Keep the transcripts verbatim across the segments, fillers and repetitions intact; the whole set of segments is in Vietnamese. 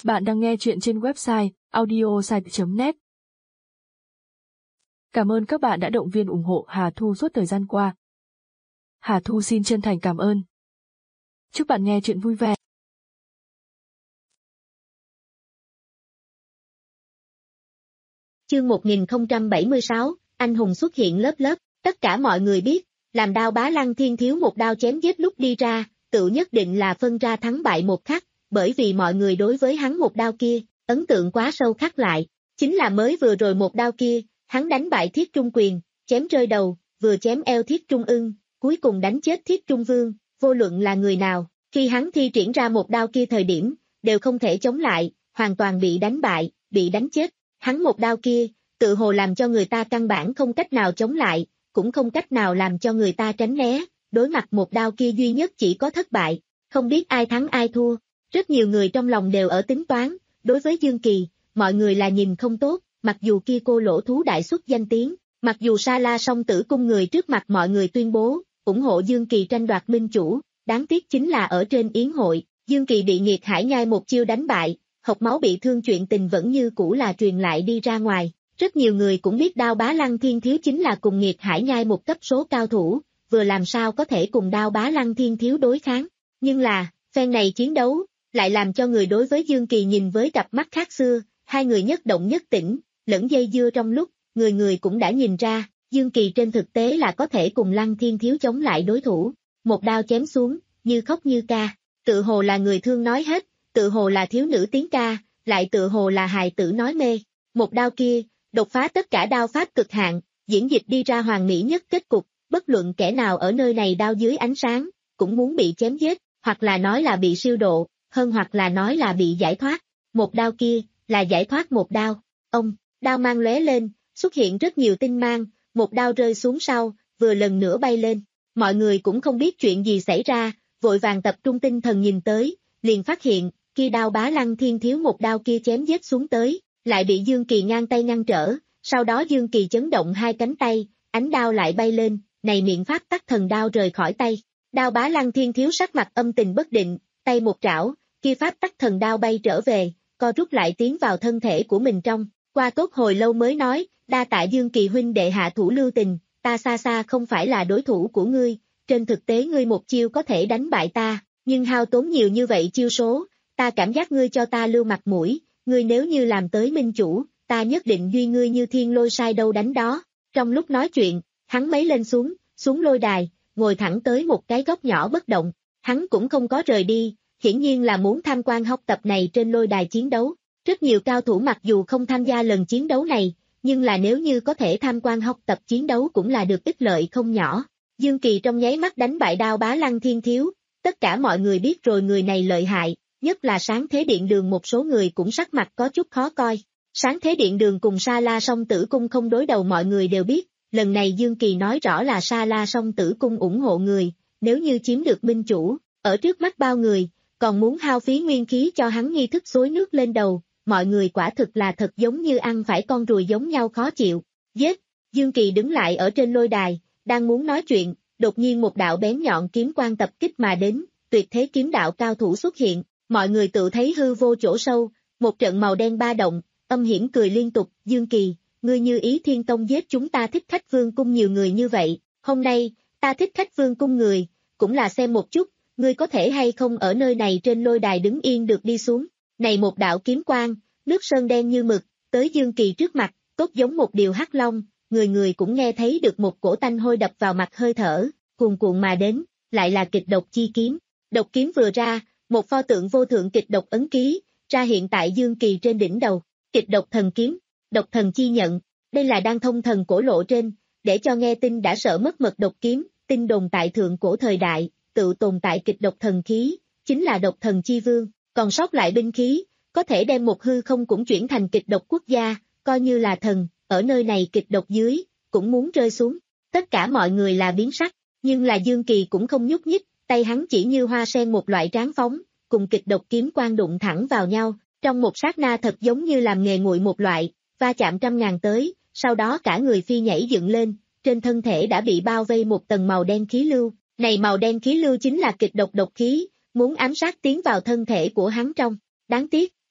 Bạn đang nghe chuyện trên website audiosite chấm net. Cảm ơn các bạn đã động viên ủng hộ Hà Thu suốt thời gian qua. Hà Thu xin chân thành cảm ơn. Chúc bạn nghe chuyện vui vẻ. Chương một nghìn không trăm bảy mươi sáu, anh hùng xuất hiện lớp lớp, tất cả mọi người biết, làm Đao Bá Lăng Thiên thiếu một đao chém giết lúc đi ra, tự nhất định là phân ra thắng bại một khắc, bởi vì mọi người đối với hắn một đao kia, ấn tượng quá sâu khắc lại, chính là mới vừa rồi một đao kia, hắn đánh bại Thiết Trung Quyền, chém rơi đầu, vừa chém eo Thiết Trung Ưng, cuối cùng đánh chết Thiết Trung Vương, vô luận là người nào, khi hắn thi triển ra một đao kia thời điểm, đều không thể chống lại, hoàn toàn bị đánh bại, bị đánh chết. Hắn một đao kia, tự hồ làm cho người ta căn bản không cách nào chống lại, cũng không cách nào làm cho người ta tránh né, đối mặt một đao kia duy nhất chỉ có thất bại, không biết ai thắng ai thua. Rất nhiều người trong lòng đều ở tính toán, đối với Dương Kỳ, mọi người là nhìn không tốt, mặc dù kia cô lỗ thú đại xuất danh tiếng, mặc dù Sa La Song Tử Cung người trước mặt mọi người tuyên bố, ủng hộ Dương Kỳ tranh đoạt minh chủ, đáng tiếc chính là ở trên yến hội, Dương Kỳ bị Nghiệt Hải Nhai một chiêu đánh bại. Hộc máu bị thương chuyện tình vẫn như cũ là truyền lại đi ra ngoài, rất nhiều người cũng biết Đao Bá Lăng Thiên thiếu chính là cùng Nghiệt Hải Nhai một cấp số cao thủ, vừa làm sao có thể cùng Đao Bá Lăng Thiên thiếu đối kháng, nhưng là, phen này chiến đấu, lại làm cho người đối với Dương Kỳ nhìn với cặp mắt khác xưa, hai người nhất động nhất tĩnh, lẫn dây dưa trong lúc, người người cũng đã nhìn ra, Dương Kỳ trên thực tế là có thể cùng Lăng Thiên thiếu chống lại đối thủ, một đao chém xuống, như khóc như ca, tự hồ là người thương nói hết. Tự hồ là thiếu nữ tiếng ca, lại tự hồ là hài tử nói mê. Một đao kia, đột phá tất cả đao pháp cực hạn, diễn dịch đi ra hoàn mỹ nhất kết cục, bất luận kẻ nào ở nơi này đao dưới ánh sáng, cũng muốn bị chém giết, hoặc là nói là bị siêu độ, hơn hoặc là nói là bị giải thoát. Một đao kia, là giải thoát một đao. Ông, đao mang lóe lên, xuất hiện rất nhiều tinh mang, một đao rơi xuống sau, vừa lần nữa bay lên. Mọi người cũng không biết chuyện gì xảy ra, vội vàng tập trung tinh thần nhìn tới, liền phát hiện, khi Đao Bá Lăng Thiên thiếu một đao kia chém giết xuống tới, lại bị Dương Kỳ ngang tay ngăn trở, sau đó Dương Kỳ chấn động hai cánh tay, ánh đao lại bay lên, này miệng pháp tắc thần đao rời khỏi tay. Đao Bá Lăng Thiên thiếu sắc mặt âm tình bất định, tay một trảo, khi pháp tắc thần đao bay trở về, co rút lại tiến vào thân thể của mình trong, qua tốt hồi lâu mới nói, đa tạ Dương Kỳ huynh đệ hạ thủ lưu tình, ta xa xa không phải là đối thủ của ngươi, trên thực tế ngươi một chiêu có thể đánh bại ta, nhưng hao tốn nhiều như vậy chiêu số. Ta cảm giác ngươi cho ta lưu mặt mũi, ngươi nếu như làm tới minh chủ, ta nhất định duy ngươi như thiên lôi sai đâu đánh đó. Trong lúc nói chuyện, hắn mấy lên xuống, xuống lôi đài, ngồi thẳng tới một cái góc nhỏ bất động, hắn cũng không có rời đi, hiển nhiên là muốn tham quan học tập này trên lôi đài chiến đấu. Rất nhiều cao thủ mặc dù không tham gia lần chiến đấu này, nhưng là nếu như có thể tham quan học tập chiến đấu cũng là được ích lợi không nhỏ. Dương Kỳ trong nháy mắt đánh bại Đao Bá Lăng Thiên thiếu, tất cả mọi người biết rồi người này lợi hại. Nhất là Sáng Thế Điện Đường một số người cũng sắc mặt có chút khó coi. Sáng Thế Điện Đường cùng Sa La Song Tử Cung không đối đầu mọi người đều biết, lần này Dương Kỳ nói rõ là Sa La Song Tử Cung ủng hộ người, nếu như chiếm được minh chủ, ở trước mắt bao người, còn muốn hao phí nguyên khí cho hắn nghi thức xối nước lên đầu, mọi người quả thực là thật giống như ăn phải con ruồi giống nhau khó chịu. Giết! Dương Kỳ đứng lại ở trên lôi đài, đang muốn nói chuyện, đột nhiên một đạo bén nhọn kiếm quang tập kích mà đến, tuyệt thế kiếm đạo cao thủ xuất hiện. Mọi người tự thấy hư vô chỗ sâu, một trận màu đen ba động, âm hiểm cười liên tục, Dương Kỳ, ngươi như ý Thiên Tông giết chúng ta Thích Khách Vương cung nhiều người như vậy, hôm nay, ta Thích Khách Vương cung người, cũng là xem một chút, ngươi có thể hay không ở nơi này trên lôi đài đứng yên được đi xuống, này một đạo kiếm quang, nước sơn đen như mực, tới Dương Kỳ trước mặt, tốt giống một điều hắc long, người người cũng nghe thấy được một cổ tanh hôi đập vào mặt hơi thở, cuồn cuộn mà đến, lại là kịch độc chi kiếm, độc kiếm vừa ra, một pho tượng vô thượng kịch độc ấn ký, ra hiện tại Dương Kỳ trên đỉnh đầu, kịch độc thần kiếm, độc thần chi nhận, đây là đan thông thần cổ lộ trên, để cho nghe tin đã sợ mất mật độc kiếm, tin đồn tại thượng cổ thời đại, tự tồn tại kịch độc thần khí, chính là độc thần chi vương, còn sót lại binh khí, có thể đem một hư không cũng chuyển thành kịch độc quốc gia, coi như là thần, ở nơi này kịch độc dưới, cũng muốn rơi xuống, tất cả mọi người là biến sắc, nhưng là Dương Kỳ cũng không nhúc nhích. Tay hắn chỉ như hoa sen một loại tráng phóng, cùng kịch độc kiếm quang đụng thẳng vào nhau, trong một sát na thật giống như làm nghề nguội một loại, va chạm trăm ngàn tới, sau đó cả người phi nhảy dựng lên, trên thân thể đã bị bao vây một tầng màu đen khí lưu, này màu đen khí lưu chính là kịch độc độc khí, muốn ám sát tiến vào thân thể của hắn trong. Đáng tiếc,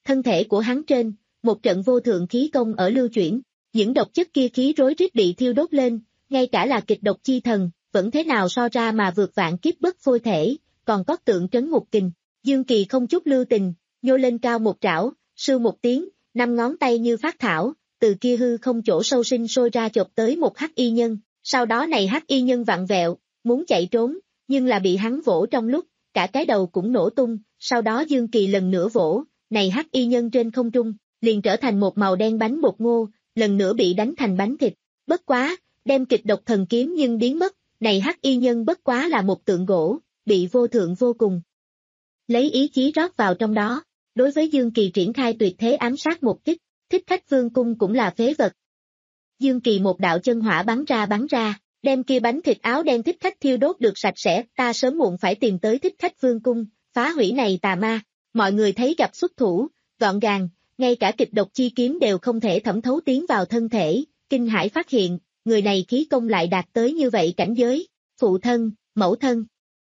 thân thể của hắn trên, một trận vô thượng khí công ở lưu chuyển, những độc chất kia khí rối rít bị thiêu đốt lên, ngay cả là kịch độc chi thần, vẫn thế nào so ra mà vượt vạn kiếp bất phôi thể, còn có tượng trấn ngục kình. Dương Kỳ không chút lưu tình, nhô lên cao một trảo, sưu một tiếng, năm ngón tay như phát thảo, từ kia hư không chỗ sâu sinh sôi ra chộp tới một hắc y nhân, sau đó này hắc y nhân vặn vẹo, muốn chạy trốn, nhưng là bị hắn vỗ trong lúc, cả cái đầu cũng nổ tung, sau đó Dương Kỳ lần nữa vỗ, này hắc y nhân trên không trung, liền trở thành một màu đen bánh bột ngô, lần nữa bị đánh thành bánh thịt, bất quá, đem kịch độc thần kiếm nhưng biến mất, này hắc y nhân bất quá là một tượng gỗ, bị vô thượng vô cùng. Lấy ý chí rót vào trong đó, đối với Dương Kỳ triển khai tuyệt thế ám sát một kích, Thích Khách Vương cung cũng là phế vật. Dương Kỳ một đạo chân hỏa bắn ra bắn ra, đem kia bánh thịt áo đen thích khách thiêu đốt được sạch sẽ, ta sớm muộn phải tìm tới Thích Khách Vương cung, phá hủy này tà ma, mọi người thấy gặp xuất thủ, gọn gàng, ngay cả kịch độc chi kiếm đều không thể thẩm thấu tiến vào thân thể, kinh hãi phát hiện, người này khí công lại đạt tới như vậy cảnh giới, phụ thân, mẫu thân.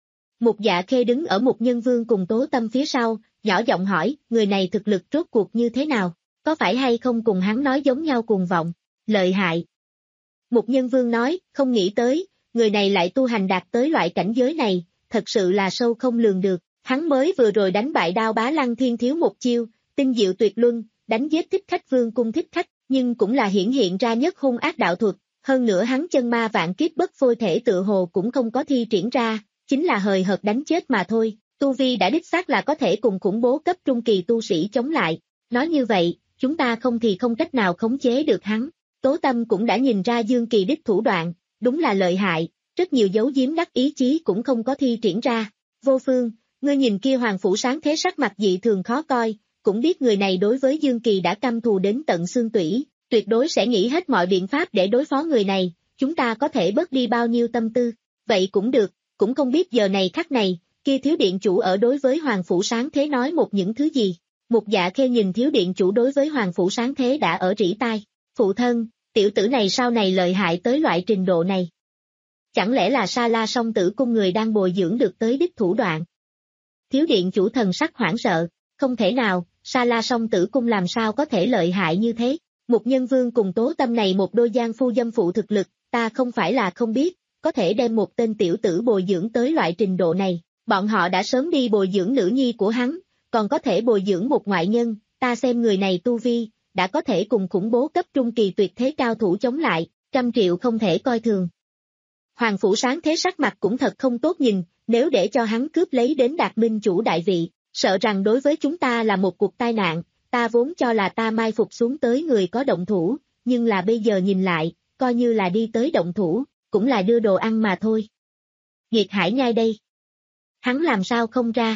Một Dạ Khê đứng ở một nhân vương cùng Tố Tâm phía sau, nhỏ giọng hỏi, người này thực lực rốt cuộc như thế nào, có phải hay không cùng hắn nói giống nhau cuồng vọng, lợi hại. Một nhân vương nói, không nghĩ tới, người này lại tu hành đạt tới loại cảnh giới này, thật sự là sâu không lường được, hắn mới vừa rồi đánh bại Đao Bá Lăng Thiên Thiếu một chiêu, tinh diệu tuyệt luân, đánh giết Thích Khách Vương cung thích khách, nhưng cũng là hiển hiện ra nhất hung ác đạo thuật, hơn nữa hắn chân ma vạn kiếp bất phôi thể tự hồ cũng không có thi triển ra, chính là hời hợt đánh chết mà thôi, tu vi đã đích xác là có thể cùng khủng bố cấp trung kỳ tu sĩ chống lại, nói như vậy, chúng ta không thì không cách nào khống chế được hắn. Tố Tâm cũng đã nhìn ra Dương Kỳ đích thủ đoạn, đúng là lợi hại, rất nhiều dấu giếm đắc ý chí cũng không có thi triển ra. Vô Phương, ngươi nhìn kia Hoàng Phủ Sáng Thế sắc mặt dị thường khó coi, cũng biết người này đối với Dương Kỳ đã căm thù đến tận xương tủy, tuyệt đối sẽ nghĩ hết mọi biện pháp để đối phó người này, chúng ta có thể bớt đi bao nhiêu tâm tư, vậy cũng được, cũng không biết giờ này khắc này, kia thiếu điện chủ ở đối với Hoàng Phủ Sáng Thế nói một những thứ gì. Một Dạ Khê nhìn thiếu điện chủ đối với Hoàng Phủ Sáng Thế đã ở rỉ tai. Phụ thân, tiểu tử này sau này lợi hại tới loại trình độ này. Chẳng lẽ là Sa La Song Tử cung người đang bồi dưỡng được tới đích thủ đoạn? Thiếu điện chủ thần sắc hoảng sợ, không thể nào, Sa La Song Tử cung làm sao có thể lợi hại như thế? Một nhân vương cùng Tố Tâm này một đôi giang phu dâm phụ thực lực, ta không phải là không biết, có thể đem một tên tiểu tử bồi dưỡng tới loại trình độ này, bọn họ đã sớm đi bồi dưỡng nữ nhi của hắn, còn có thể bồi dưỡng một ngoại nhân, ta xem người này tu vi, đã có thể cùng khủng bố cấp trung kỳ tuyệt thế cao thủ chống lại, trăm triệu không thể coi thường. Hoàng Phủ Sáng Thế sắc mặt cũng thật không tốt nhìn, nếu để cho hắn cướp lấy đến Đạt Minh chủ đại vị, sợ rằng đối với chúng ta là một cuộc tai nạn, ta vốn cho là ta mai phục xuống tới người có động thủ, nhưng là bây giờ nhìn lại, coi như là đi tới động thủ, cũng là đưa đồ ăn mà thôi. Nghiệt Hải Nhai đây. Hắn làm sao không ra?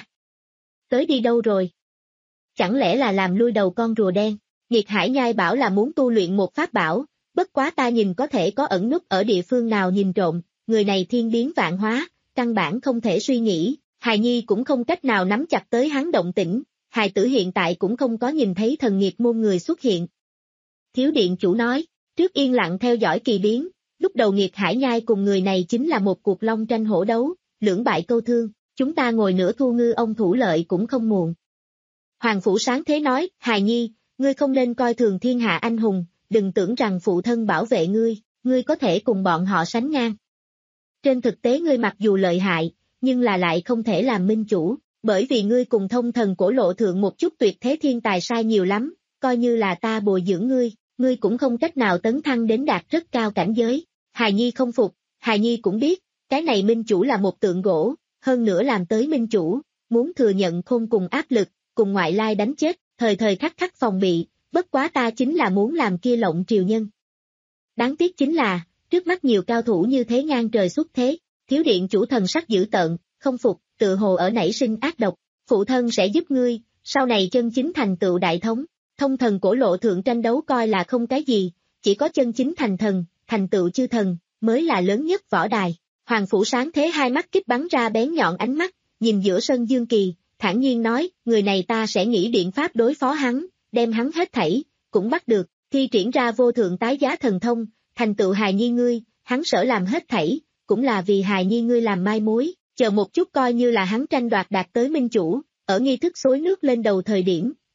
Tới đi đâu rồi? Chẳng lẽ là làm lui đầu con rùa đen? Nghiệt Hải Nhai bảo là muốn tu luyện một pháp bảo, bất quá ta nhìn có thể có ẩn núp ở địa phương nào nhìn trộm, người này thiên biến vạn hóa, căn bản không thể suy nghĩ, hài nhi cũng không cách nào nắm chặt tới hắn động tĩnh, hài tử hiện tại cũng không có nhìn thấy thần nghiệt môn người xuất hiện. Thiếu điện chủ nói, trước yên lặng theo dõi kỳ biến, lúc đầu Nghiệt Hải Nhai cùng người này chính là một cuộc long tranh hổ đấu, lưỡng bại câu thương, chúng ta ngồi nửa thu ngư ông thủ lợi cũng không muộn. Hoàng Phủ Sáng Thế nói, hài nhi, ngươi không nên coi thường thiên hạ anh hùng, đừng tưởng rằng phụ thân bảo vệ ngươi, ngươi có thể cùng bọn họ sánh ngang. Trên thực tế ngươi mặc dù lợi hại, nhưng là lại không thể làm minh chủ, bởi vì ngươi cùng thông thần cổ lộ thượng một chút tuyệt thế thiên tài sai nhiều lắm, coi như là ta bồi dưỡng ngươi, ngươi cũng không cách nào tấn thăng đến đạt rất cao cảnh giới. Hài nhi không phục, hài nhi cũng biết, cái này minh chủ là một tượng gỗ, hơn nữa làm tới minh chủ, muốn thừa nhận khôn cùng áp lực, cùng ngoại lai đánh chết, thời thời khắc khắc phòng bị, bất quá ta chính là muốn làm kia lộng triều nhân. Đáng tiếc chính là, trước mắt nhiều cao thủ như thế ngang trời xuất thế, thiếu điện chủ thần sắc dữ tợn, không phục, tự hồ ở nảy sinh ác độc, phụ thân sẽ giúp ngươi, sau này chân chính thành tựu đại thống, thông thần cổ lộ thượng tranh đấu coi là không cái gì, chỉ có chân chính thành thần, thành tựu chư thần, mới là lớn nhất võ đài. Hoàng Phủ Sáng Thế hai mắt kích bắn ra bén nhọn ánh mắt, nhìn giữa sân Dương Kỳ, thản nhiên nói, người này ta sẽ nghĩ biện pháp đối phó hắn, đem hắn hết thảy, cũng bắt được, thi triển ra vô thượng tái giá thần thông, thành tựu hài nhi ngươi, hắn sở làm hết thảy, cũng là vì hài nhi ngươi làm mai mối, chờ một chút coi như là hắn tranh đoạt đạt tới minh chủ, ở nghi thức xối nước lên đầu thời điểm,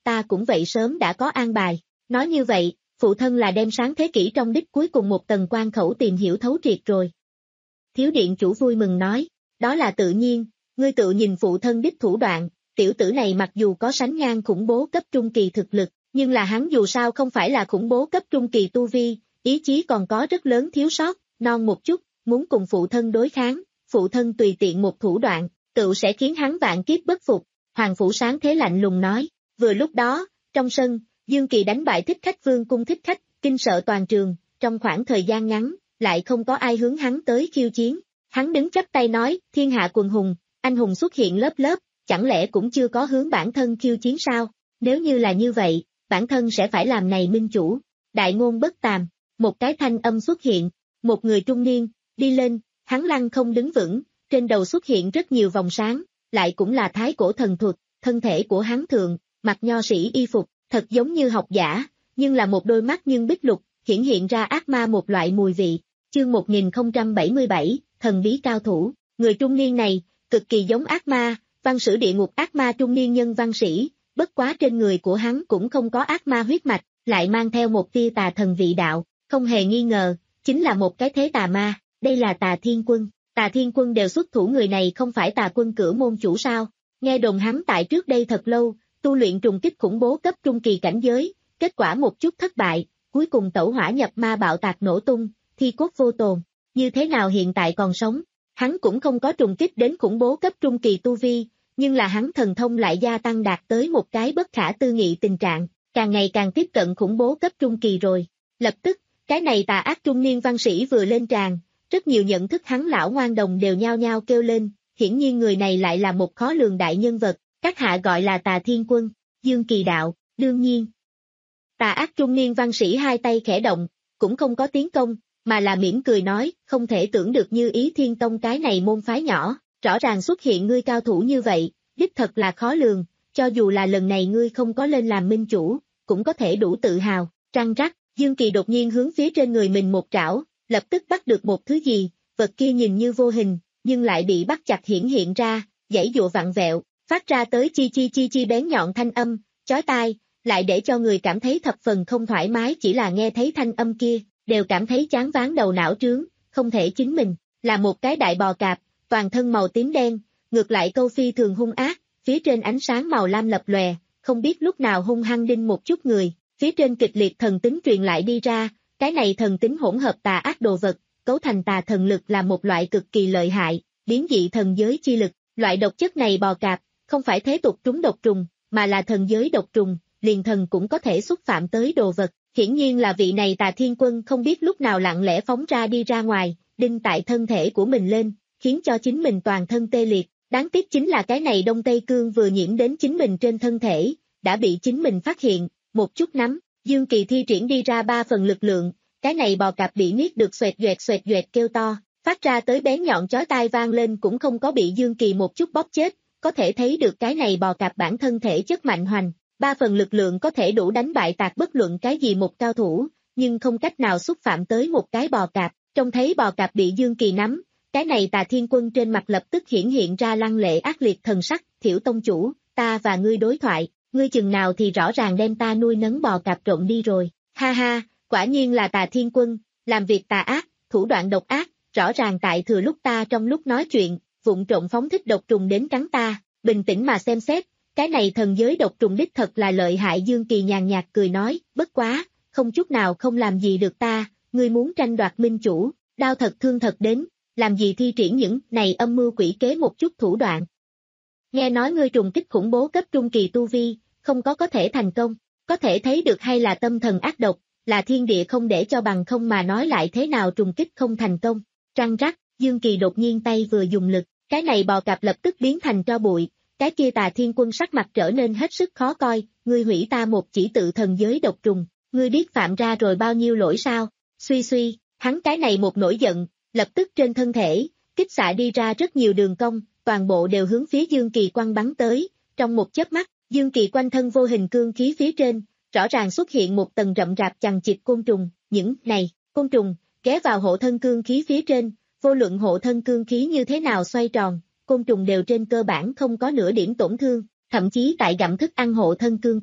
ta cũng vậy sớm đã có an bài. Nói như vậy, phụ thân là đem sáng thế kỷ trong đích cuối cùng một tầng quan khẩu tìm hiểu thấu triệt rồi. Thiếu điện chủ vui mừng nói, đó là tự nhiên, ngươi tự nhìn phụ thân đích thủ đoạn, tiểu tử này mặc dù có sánh ngang khủng bố cấp trung kỳ thực lực, nhưng là hắn dù sao không phải là khủng bố cấp trung kỳ tu vi, ý chí còn có rất lớn thiếu sót, non một chút, muốn cùng phụ thân đối kháng, phụ thân tùy tiện một thủ đoạn, tự sẽ khiến hắn vạn kiếp bất phục. Hoàng Phủ Sáng thế lạnh lùng nói, vừa lúc đó, trong sân, Dương Kỳ đánh bại Thích Khách Vương cung Thích Khách, kinh sợ toàn trường, trong khoảng thời gian ngắn, lại không có ai hướng hắn tới khiêu chiến. Hắn đứng chắp tay nói, thiên hạ quần hùng, anh hùng xuất hiện lớp lớp, chẳng lẽ cũng chưa có hướng bản thân khiêu chiến sao? Nếu như là như vậy, bản thân sẽ phải làm này minh chủ. Đại ngôn bất tàm, một cái thanh âm xuất hiện, một người trung niên, đi lên, hắn lăng không đứng vững, trên đầu xuất hiện rất nhiều vòng sáng, lại cũng là thái cổ thần thuật, thân thể của hắn thường, mặc nho sĩ y phục, thật giống như học giả, nhưng là một đôi mắt nhưng bích lục, hiển hiện ra ác ma một loại mùi vị. Chương một nghìn không trăm bảy mươi bảy, thần bí cao thủ, người trung niên này, cực kỳ giống ác ma, văn sử địa ngục ác ma trung niên nhân văn sĩ, bất quá trên người của hắn cũng không có ác ma huyết mạch, lại mang theo một tia tà thần vị đạo, không hề nghi ngờ, chính là một cái thế tà ma, đây là Tà Thiên Quân. Tà Thiên Quân đều xuất thủ, người này không phải Tà Quân Cửu môn chủ sao? Nghe đồn hắn tại trước đây thật lâu, tu luyện trùng kích khủng bố cấp trung kỳ cảnh giới, kết quả một chút thất bại, cuối cùng tẩu hỏa nhập ma bạo tạc nổ tung, thi cốt vô tồn. Như thế nào hiện tại còn sống? Hắn cũng không có trùng kích đến khủng bố cấp trung kỳ tu vi, nhưng là hắn thần thông lại gia tăng đạt tới một cái bất khả tư nghị tình trạng, càng ngày càng tiếp cận khủng bố cấp trung kỳ rồi. Lập tức, cái này tà ác trung niên văn sĩ vừa lên tràng, rất nhiều nhận thức hắn lão ngoan đồng đều nhao nhao kêu lên, hiển nhiên người này lại là một khó lường đại nhân vật, các hạ gọi là Tà Thiên Quân, Dương Kỳ đạo, đương nhiên. Tà ác trung niên văn sĩ hai tay khẽ động, cũng không có tiến công, mà là mỉm cười nói, không thể tưởng được như Ý Thiên Tông cái này môn phái nhỏ, rõ ràng xuất hiện ngươi cao thủ như vậy, đích thật là khó lường, cho dù là lần này ngươi không có lên làm minh chủ, cũng có thể đủ tự hào. Răng rắc, Dương Kỳ đột nhiên hướng phía trên người mình một trảo, lập tức bắt được một thứ gì, vật kia nhìn như vô hình, nhưng lại bị bắt chặt hiển hiện ra, giãy giụa vặn vẹo, phát ra tới chi chi chi chi bén nhọn thanh âm, chói tai, lại để cho người cảm thấy thập phần không thoải mái, chỉ là nghe thấy thanh âm kia, đều cảm thấy chán váng đầu não trướng, không thể chính mình, là một cái đại bò cạp, toàn thân màu tím đen, ngược lại câu phi thường hung ác, phía trên ánh sáng màu lam lập lòe, không biết lúc nào hung hăng đinh một chút người, phía trên kịch liệt thần tính truyền lại đi ra, cái này thần tính hỗn hợp tà ác đồ vật, cấu thành tà thần lực là một loại cực kỳ lợi hại, biến dị thần giới chi lực, loại độc chất này bò cạp, không phải thế tục trúng độc trùng, mà là thần giới độc trùng, liền thần cũng có thể xúc phạm tới đồ vật, hiển nhiên là vị này Tà Thiên Quân không biết lúc nào lặng lẽ phóng ra đi ra ngoài, đinh tại thân thể của mình lên, khiến cho chính mình toàn thân tê liệt, đáng tiếc chính là cái này Đông Tây Cương vừa nhiễm đến chính mình trên thân thể, đã bị chính mình phát hiện, một chút nắm, Dương Kỳ thi triển đi ra ba phần lực lượng, cái này bò cạp bị niết được xoẹt doẹt xoẹt doẹt kêu to, phát ra tới bén nhọn chói tai vang lên cũng không có bị Dương Kỳ một chút bóp chết, có thể thấy được cái này bò cạp bản thân thể chất mạnh hoành, ba phần lực lượng có thể đủ đánh bại tạc bất luận cái gì một cao thủ, nhưng không cách nào xúc phạm tới một cái bò cạp, trông thấy bò cạp bị Dương Kỳ nắm, cái này Tà Thiên Quân trên mặt lập tức hiển hiện ra lăng lệ ác liệt thần sắc, Thiểu tông chủ, ta và ngươi đối thoại, ngươi chừng nào thì rõ ràng đem ta nuôi nấng bò cạp trộn đi rồi, ha ha, quả nhiên là Tà Thiên Quân, làm việc tà ác, thủ đoạn độc ác, rõ ràng tại thừa lúc ta trong lúc nói chuyện, vụng trộn phóng thích độc trùng đến cắn ta, bình tĩnh mà xem xét, cái này thần giới độc trùng đích thật là lợi hại. Dương Kỳ nhàn nhạt cười nói, bất quá, không chút nào không làm gì được ta, ngươi muốn tranh đoạt minh chủ, đao thật thương thật đến, làm gì thi triển những này âm mưu quỷ kế một chút thủ đoạn. Nghe nói ngươi trùng kích khủng bố cấp trung kỳ tu vi, không có có thể thành công, có thể thấy được hay là tâm thần ác độc, là thiên địa không để cho bằng không mà nói lại thế nào trùng kích không thành công. Răng rắc, Dương Kỳ đột nhiên tay vừa dùng lực, cái này bò cạp lập tức biến thành tro bụi, cái kia Tà Thiên Quân sắc mặt trở nên hết sức khó coi, ngươi hủy ta một chỉ tự thần giới độc trùng, ngươi biết phạm ra rồi bao nhiêu lỗi sao? Suy suy, hắn cái này một nổi giận, lập tức trên thân thể, kích xạ đi ra rất nhiều đường cong, toàn bộ đều hướng phía Dương Kỳ quăng bắn tới, trong một chớp mắt, Dương Kỳ quanh thân vô hình cương khí phía trên, rõ ràng xuất hiện một tầng rậm rạp chằng chịt côn trùng, những này, côn trùng, ghé vào hộ thân cương khí phía trên, vô luận hộ thân cương khí như thế nào xoay tròn, côn trùng đều trên cơ bản không có nửa điểm tổn thương, thậm chí tại gặm thức ăn hộ thân cương khí,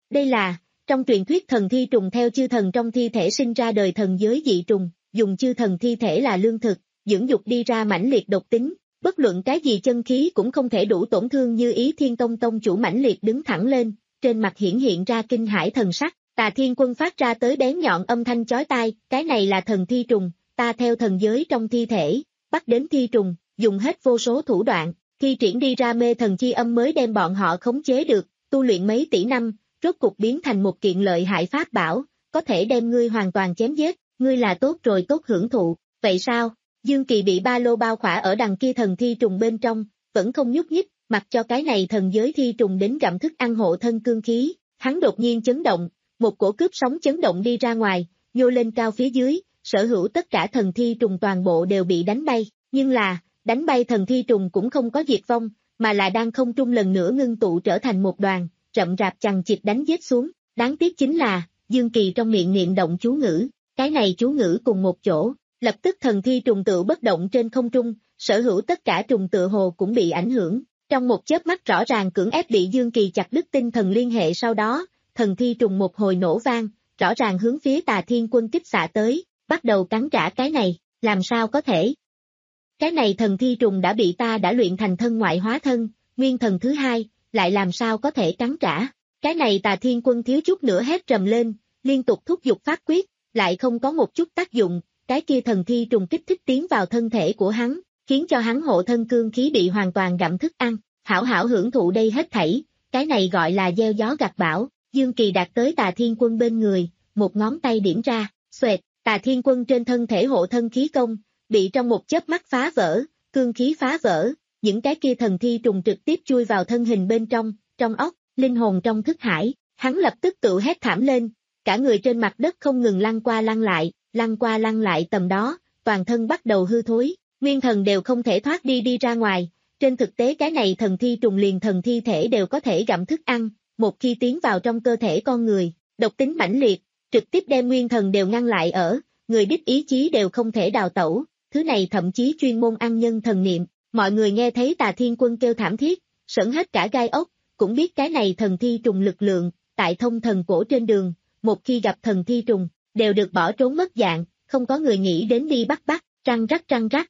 Đây là, trong truyền thuyết thần thi trùng theo chư thần trong thi thể sinh ra đời thần giới dị trùng, dùng chư thần thi thể là lương thực, dưỡng dục đi ra mãnh liệt độc tính, bất luận cái gì chân khí cũng không thể đủ tổn thương như Ý Thiên Tông tông chủ mãnh liệt đứng thẳng lên, trên mặt hiển hiện ra kinh hãi thần sắc, Tà Thiên Quân phát ra tới bén nhọn âm thanh chói tai, cái này là thần thi trùng, ta theo thần giới trong thi thể, bắt đến thi trùng, dùng hết vô số thủ đoạn, thi triển đi ra mê thần chi âm mới đem bọn họ khống chế được, tu luyện mấy tỷ năm, rốt cục biến thành một kiện lợi hại pháp bảo, có thể đem ngươi hoàn toàn chém giết, ngươi là tốt rồi tốt hưởng thụ, vậy sao? Dương Kỳ bị ba lô bao khỏa ở đằng kia thần thi trùng bên trong, vẫn không nhúc nhích, mặc cho cái này thần giới thi trùng đến gặm thức ăn hộ thân cương khí, hắn đột nhiên chấn động, một cổ cướp sóng chấn động đi ra ngoài, nhô lên cao phía dưới, sở hữu tất cả thần thi trùng toàn bộ đều bị đánh bay, nhưng là, đánh bay thần thi trùng cũng không có diệt vong, mà là đang không trung lần nữa ngưng tụ trở thành một đoàn, rậm rạp chằng chịt đánh giết xuống, đáng tiếc chính là, Dương Kỳ trong miệng niệm động chú ngữ, cái này chú ngữ cùng một chỗ, lập tức thần thi trùng tự bất động trên không trung, sở hữu tất cả trùng tự hồ cũng bị ảnh hưởng, trong một chớp mắt rõ ràng cưỡng ép bị Dương Kỳ chặt đứt tinh thần liên hệ sau đó, thần thi trùng một hồi nổ vang, rõ ràng hướng phía Tà Thiên Quân kích xạ tới, bắt đầu cắn trả cái này, làm sao có thể? Cái này thần thi trùng đã bị ta đã luyện thành thân ngoại hóa thân, nguyên thần thứ hai, lại làm sao có thể cắn trả? Cái này Tà Thiên Quân thiếu chút nữa hét trầm lên, liên tục thúc giục pháp quyết, lại không có một chút tác dụng, cái kia thần thi trùng kích thích tiến vào thân thể của hắn, khiến cho hắn hộ thân cương khí bị hoàn toàn gặm thức ăn, hảo hảo hưởng thụ đây hết thảy, cái này gọi là gieo gió gặt bão. Dương Kỳ đạt tới Tà Thiên Quân bên người, một ngón tay điểm ra, xoẹt, Tà Thiên Quân trên thân thể hộ thân khí công, bị trong một chớp mắt phá vỡ, cương khí phá vỡ, những cái kia thần thi trùng trực tiếp chui vào thân hình bên trong, trong óc, linh hồn trong thức hải, hắn lập tức tự hét thảm lên, cả người trên mặt đất không ngừng lăn qua lăn lại, lăn qua lăn lại tầm đó, toàn thân bắt đầu hư thối, nguyên thần đều không thể thoát đi đi ra ngoài, trên thực tế cái này thần thi trùng liền thần thi thể đều có thể gặm thức ăn, một khi tiến vào trong cơ thể con người, độc tính mãnh liệt, trực tiếp đem nguyên thần đều ngăn lại ở, người đích ý chí đều không thể đào tẩu, thứ này thậm chí chuyên môn ăn nhân thần niệm, mọi người nghe thấy Tà Thiên Quân kêu thảm thiết, sởn hết cả gai ốc, cũng biết cái này thần thi trùng lực lượng, tại thông thần cổ trên đường, một khi gặp thần thi trùng, đều được bỏ trốn mất dạng, không có người nghĩ đến đi bắt bắt, răng rắc răng rắc.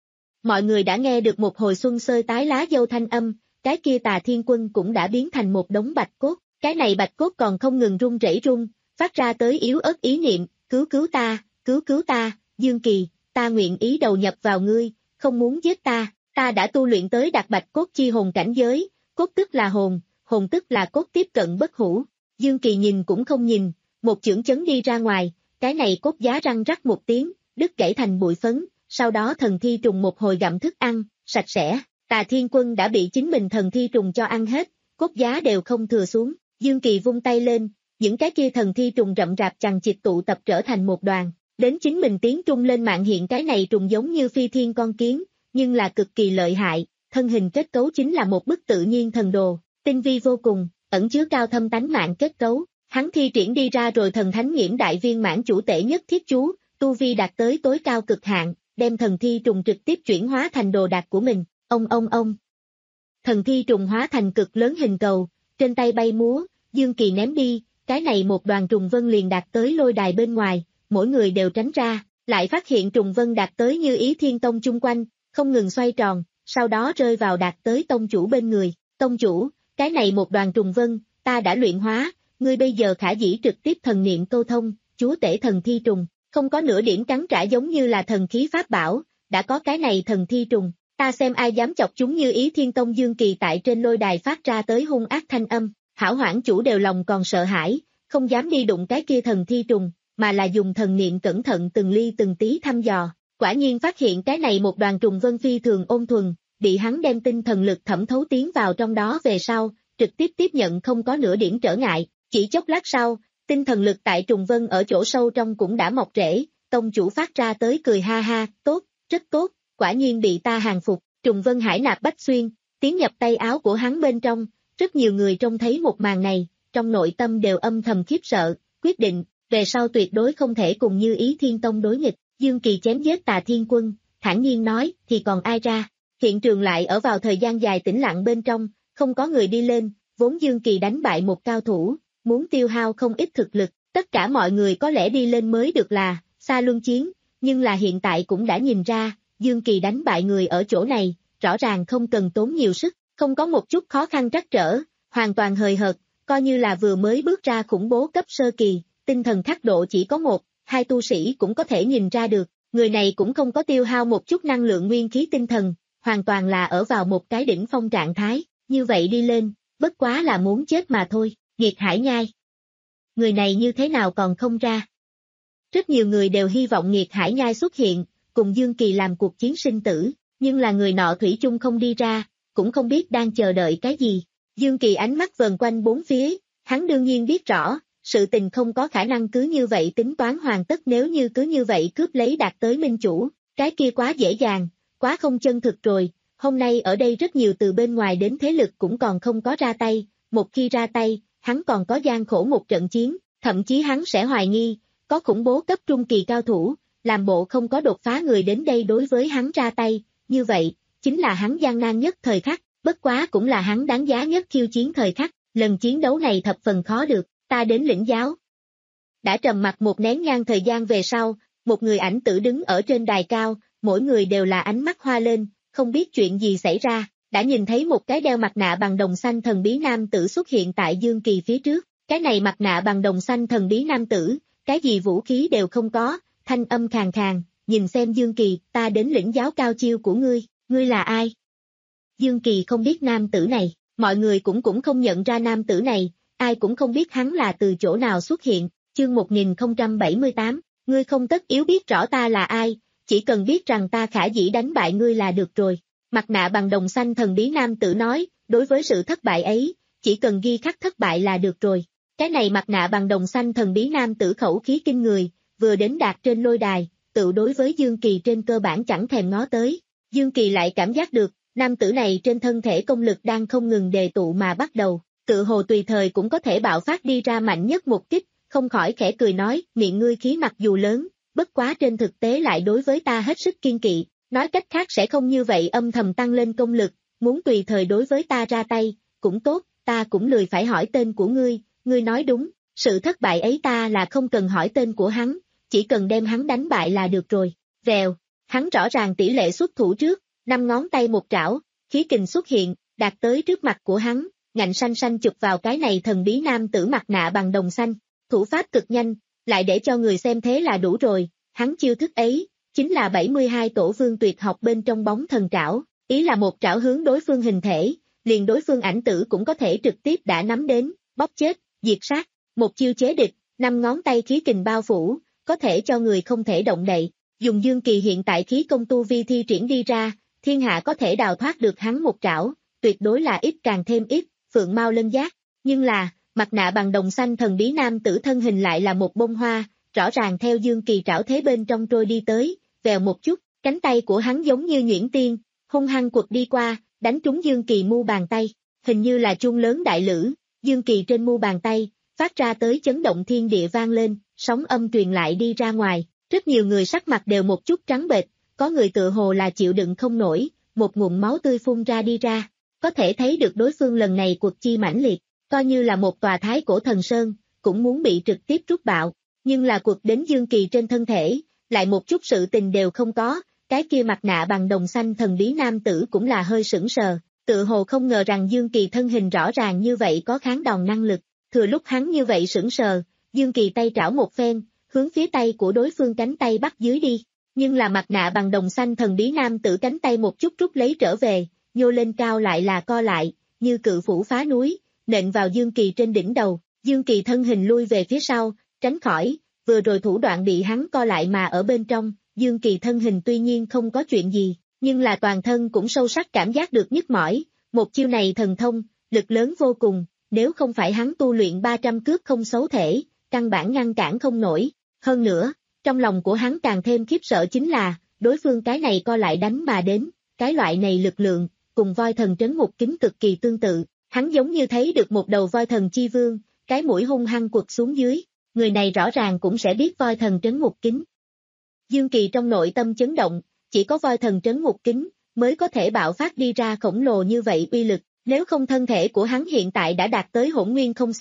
Mọi người đã nghe được một hồi xuân sơi tái lá dâu thanh âm, cái kia Tà Thiên Quân cũng đã biến thành một đống bạch cốt, cái này bạch cốt còn không ngừng run rẩy run, phát ra tới yếu ớt ý niệm, cứu cứu ta, cứu cứu ta, Dương Kỳ, ta nguyện ý đầu nhập vào ngươi, không muốn giết ta, ta đã tu luyện tới đạt bạch cốt chi hồn cảnh giới, cốt tức là hồn, hồn tức là cốt tiếp cận bất hủ, Dương Kỳ nhìn cũng không nhìn, một chưởng chấn đi ra ngoài, cái này cốt giá răng rắc một tiếng, đứt gãy thành bụi phấn, sau đó thần thi trùng một hồi gặm thức ăn, sạch sẽ, Tà Thiên Quân đã bị chính mình thần thi trùng cho ăn hết, cốt giá đều không thừa xuống, Dương Kỳ vung tay lên, những cái kia thần thi trùng rậm rạp chằng chịt tụ tập trở thành một đoàn, đến chính mình tiếng trung lên mạng hiện cái này trùng giống như phi thiên con kiến, nhưng là cực kỳ lợi hại, thân hình kết cấu chính là một bức tự nhiên thần đồ, tinh vi vô cùng, ẩn chứa cao thâm tánh mạng kết cấu, hắn thi triển đi ra rồi thần thánh nghiễm đại viên mãn chủ tể nhất thiết chú, tu vi đạt tới tối cao cực hạn, đem thần thi trùng trực tiếp chuyển hóa thành đồ đạc của mình, ông ông ông. Thần thi trùng hóa thành cực lớn hình cầu, trên tay bay múa, Dương Kỳ ném đi, cái này một đoàn trùng vân liền đạt tới lôi đài bên ngoài, mỗi người đều tránh ra, lại phát hiện trùng vân đạt tới như Ý Thiên Tông chung quanh, không ngừng xoay tròn, sau đó rơi vào đạt tới tông chủ bên người, tông chủ, cái này một đoàn trùng vân, ta đã luyện hóa, ngươi bây giờ khả dĩ trực tiếp thần niệm câu thông, chúa tể thần thi trùng, không có nửa điểm cắn trả giống như là thần khí pháp bảo, đã có cái này thần thi trùng, ta xem ai dám chọc chúng như Ý Thiên Tông Dương Kỳ tại trên lôi đài phát ra tới hung ác thanh âm, hảo hoảng chủ đều lòng còn sợ hãi, không dám đi đụng cái kia thần thi trùng, mà là dùng thần niệm cẩn thận từng ly từng tí thăm dò, quả nhiên phát hiện cái này một đoàn trùng vân phi thường ôn thuần, bị hắn đem tinh thần lực thẩm thấu tiến vào trong đó về sau, trực tiếp tiếp nhận không có nửa điểm trở ngại, chỉ chốc lát sau, tinh thần lực tại trùng vân ở chỗ sâu trong cũng đã mọc rễ, tông chủ phát ra tới cười ha ha, tốt, rất tốt, quả nhiên bị ta hàng phục, trùng vân hải nạp bách xuyên, tiến nhập tay áo của hắn bên trong, rất nhiều người trông thấy một màn này, trong nội tâm đều âm thầm khiếp sợ, quyết định, về sau tuyệt đối không thể cùng như Ý Thiên Tông đối nghịch, Dương Kỳ chém giết Tà Thiên Quân, thản nhiên nói, thì còn ai ra, hiện trường lại ở vào thời gian dài tĩnh lặng bên trong, không có người đi lên, vốn Dương Kỳ đánh bại một cao thủ, muốn tiêu hao không ít thực lực, tất cả mọi người có lẽ đi lên mới được là, xa luân chiến, nhưng là hiện tại cũng đã nhìn ra, Dương Kỳ đánh bại người ở chỗ này, rõ ràng không cần tốn nhiều sức, không có một chút khó khăn trắc trở, hoàn toàn hời hợt, coi như là vừa mới bước ra khủng bố cấp sơ kỳ, tinh thần khắc độ chỉ có một, hai tu sĩ cũng có thể nhìn ra được, người này cũng không có tiêu hao một chút năng lượng nguyên khí tinh thần, hoàn toàn là ở vào một cái đỉnh phong trạng thái, như vậy đi lên, bất quá là muốn chết mà thôi, Nghiệt Hải Nhai. Người này như thế nào còn không ra? Rất nhiều người đều hy vọng Nghiệt Hải Nhai xuất hiện, cùng Dương Kỳ làm cuộc chiến sinh tử, nhưng là người nọ thủy chung không đi ra, cũng không biết đang chờ đợi cái gì. Dương Kỳ ánh mắt vần quanh bốn phía, hắn đương nhiên biết rõ, sự tình không có khả năng cứ như vậy tính toán hoàn tất, nếu như cứ như vậy cướp lấy đạt tới minh chủ, cái kia quá dễ dàng, quá không chân thực rồi, hôm nay ở đây rất nhiều từ bên ngoài đến thế lực cũng còn không có ra tay, một khi ra tay, hắn còn có gian khổ một trận chiến, thậm chí hắn sẽ hoài nghi, có khủng bố cấp trung kỳ cao thủ, làm bộ không có đột phá người đến đây đối với hắn ra tay, như vậy, chính là hắn gian nan nhất thời khắc, bất quá cũng là hắn đáng giá nhất khiêu chiến thời khắc, lần chiến đấu này thập phần khó được, ta đến lĩnh giáo. Đã trầm mặc một nén nhang thời gian về sau, một người ảnh tử đứng ở trên đài cao, mỗi người đều là ánh mắt hoa lên, không biết chuyện gì xảy ra, đã nhìn thấy một cái đeo mặt nạ bằng đồng xanh thần bí nam tử xuất hiện tại Dương Kỳ phía trước, cái này mặt nạ bằng đồng xanh thần bí nam tử, cái gì vũ khí đều không có, thanh âm khàn khàn, nhìn xem Dương Kỳ, ta đến lĩnh giáo cao chiêu của ngươi, ngươi là ai? Dương Kỳ không biết nam tử này, mọi người cũng cũng không nhận ra nam tử này, ai cũng không biết hắn là từ chỗ nào xuất hiện, chương một nghìn không trăm bảy mươi tám, ngươi không tất yếu biết rõ ta là ai, chỉ cần biết rằng ta khả dĩ đánh bại ngươi là được rồi. Mặt nạ bằng đồng xanh thần bí nam tử nói, đối với sự thất bại ấy, chỉ cần ghi khắc thất bại là được rồi. Cái này mặt nạ bằng đồng xanh thần bí nam tử khẩu khí kinh người, vừa đến đạt trên lôi đài, tự đối với Dương Kỳ trên cơ bản chẳng thèm ngó tới. Dương Kỳ lại cảm giác được, nam tử này trên thân thể công lực đang không ngừng đề tụ mà bắt đầu, tự hồ tùy thời cũng có thể bạo phát đi ra mạnh nhất một kích, không khỏi khẽ cười nói, miệng ngươi khí mặc dù lớn, bất quá trên thực tế lại đối với ta hết sức kiên kỵ, nói cách khác sẽ không như vậy âm thầm tăng lên công lực, muốn tùy thời đối với ta ra tay, cũng tốt, ta cũng lười phải hỏi tên của ngươi, ngươi nói đúng, sự thất bại ấy ta là không cần hỏi tên của hắn, chỉ cần đem hắn đánh bại là được rồi, vèo, hắn rõ ràng tỷ lệ xuất thủ trước, năm ngón tay một trảo, khí kình xuất hiện, đạt tới trước mặt của hắn, ngạnh xanh xanh chụp vào cái này thần bí nam tử mặt nạ bằng đồng xanh, thủ pháp cực nhanh, lại để cho người xem thế là đủ rồi, hắn chiêu thức ấy, chính là bảy mươi hai tổ vương tuyệt học bên trong bóng thần trảo, ý là một trảo hướng đối phương hình thể, liền đối phương ảnh tử cũng có thể trực tiếp đã nắm đến, bóp chết, diệt sát, một chiêu chế địch, năm ngón tay khí kình bao phủ, có thể cho người không thể động đậy, dùng Dương Kỳ hiện tại khí công tu vi thi triển đi ra, thiên hạ có thể đào thoát được hắn một trảo, tuyệt đối là ít càng thêm ít, phượng mau lên giác, nhưng là, mặt nạ bằng đồng xanh thần bí nam tử thân hình lại là một bông hoa, rõ ràng theo Dương Kỳ trảo thế bên trong trôi đi tới, vèo một chút, cánh tay của hắn giống như nhuyễn tiên, hung hăng quật đi qua, đánh trúng Dương Kỳ mu bàn tay, hình như là chuông lớn đại lữ, Dương Kỳ trên mu bàn tay, phát ra tới chấn động thiên địa vang lên, sóng âm truyền lại đi ra ngoài, rất nhiều người sắc mặt đều một chút trắng bệch, có người tự hồ là chịu đựng không nổi, một ngụm máu tươi phun ra đi ra, có thể thấy được đối phương lần này cuộc chi mãnh liệt, coi như là một tòa thái cổ thần sơn, cũng muốn bị trực tiếp trút bạo, nhưng là cuộc đến Dương Kỳ trên thân thể, lại một chút sự tình đều không có, cái kia mặt nạ bằng đồng xanh thần bí nam tử cũng là hơi sững sờ, tự hồ không ngờ rằng Dương Kỳ thân hình rõ ràng như vậy có kháng đòn năng lực, thừa lúc hắn như vậy sững sờ, Dương Kỳ tay trảo một phen, hướng phía tay của đối phương cánh tay bắt dưới đi, nhưng là mặt nạ bằng đồng xanh thần bí nam tử cánh tay một chút rút lấy trở về, nhô lên cao lại là co lại, như cự phủ phá núi, nện vào Dương Kỳ trên đỉnh đầu, Dương Kỳ thân hình lui về phía sau, tránh khỏi, vừa rồi thủ đoạn bị hắn co lại mà ở bên trong, Dương Kỳ thân hình tuy nhiên không có chuyện gì, nhưng là toàn thân cũng sâu sắc cảm giác được nhức mỏi, một chiêu này thần thông, lực lớn vô cùng, nếu không phải hắn tu luyện ba trăm cước không xấu thể, căn bản ngăn cản không nổi, hơn nữa, trong lòng của hắn càng thêm khiếp sợ chính là, đối phương cái này co lại đánh mà đến, cái loại này lực lượng, cùng voi thần trấn ngục kính cực kỳ tương tự, hắn giống như thấy được một đầu voi thần chi vương, cái mũi hung hăng quật xuống dưới, người này rõ ràng cũng sẽ biết voi thần trấn ngục kính. Dương Kỳ trong nội tâm chấn động, chỉ có voi thần trấn ngục kính, mới có thể bạo phát đi ra khổng lồ như vậy uy lực, nếu không thân thể của hắn hiện tại đã đạt tới hỗn nguyên không xấu,